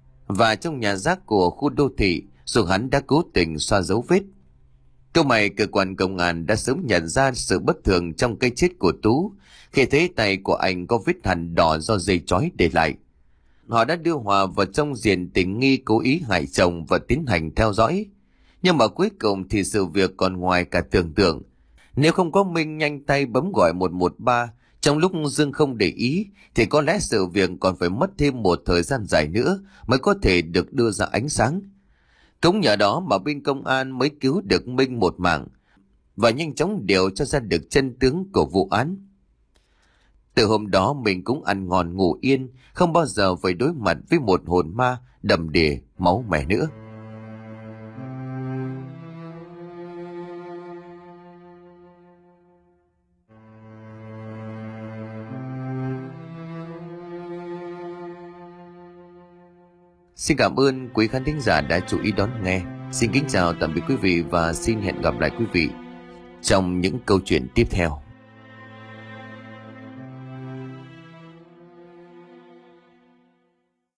và trong nhà rác của khu đô thị, dù hắn đã cố tình xóa dấu vết. Câu mày cơ quan công an đã sớm nhận ra sự bất thường trong cái chết của Tú khi thấy tay của anh có vết hằn đỏ do dây trói để lại. Họ đã đưa Hòa vào trong diện tình nghi cố ý hại chồng và tiến hành theo dõi. Nhưng mà cuối cùng thì sự việc còn ngoài cả tưởng tượng. Nếu không có Minh nhanh tay bấm gọi một một ba trong lúc Dương không để ý thì có lẽ sự việc còn phải mất thêm một thời gian dài nữa mới có thể được đưa ra ánh sáng. Cũng nhờ đó mà bên công an mới cứu được Minh một mạng và nhanh chóng điều tra ra được chân tướng của vụ án. Từ hôm đó mình cũng ăn ngon ngủ yên, không bao giờ phải đối mặt với một hồn ma đầm đìa máu mẻ nữa. Xin cảm ơn quý khán thính giả đã chú ý đón nghe. Xin kính chào tạm biệt quý vị và xin hẹn gặp lại quý vị trong những câu chuyện tiếp theo.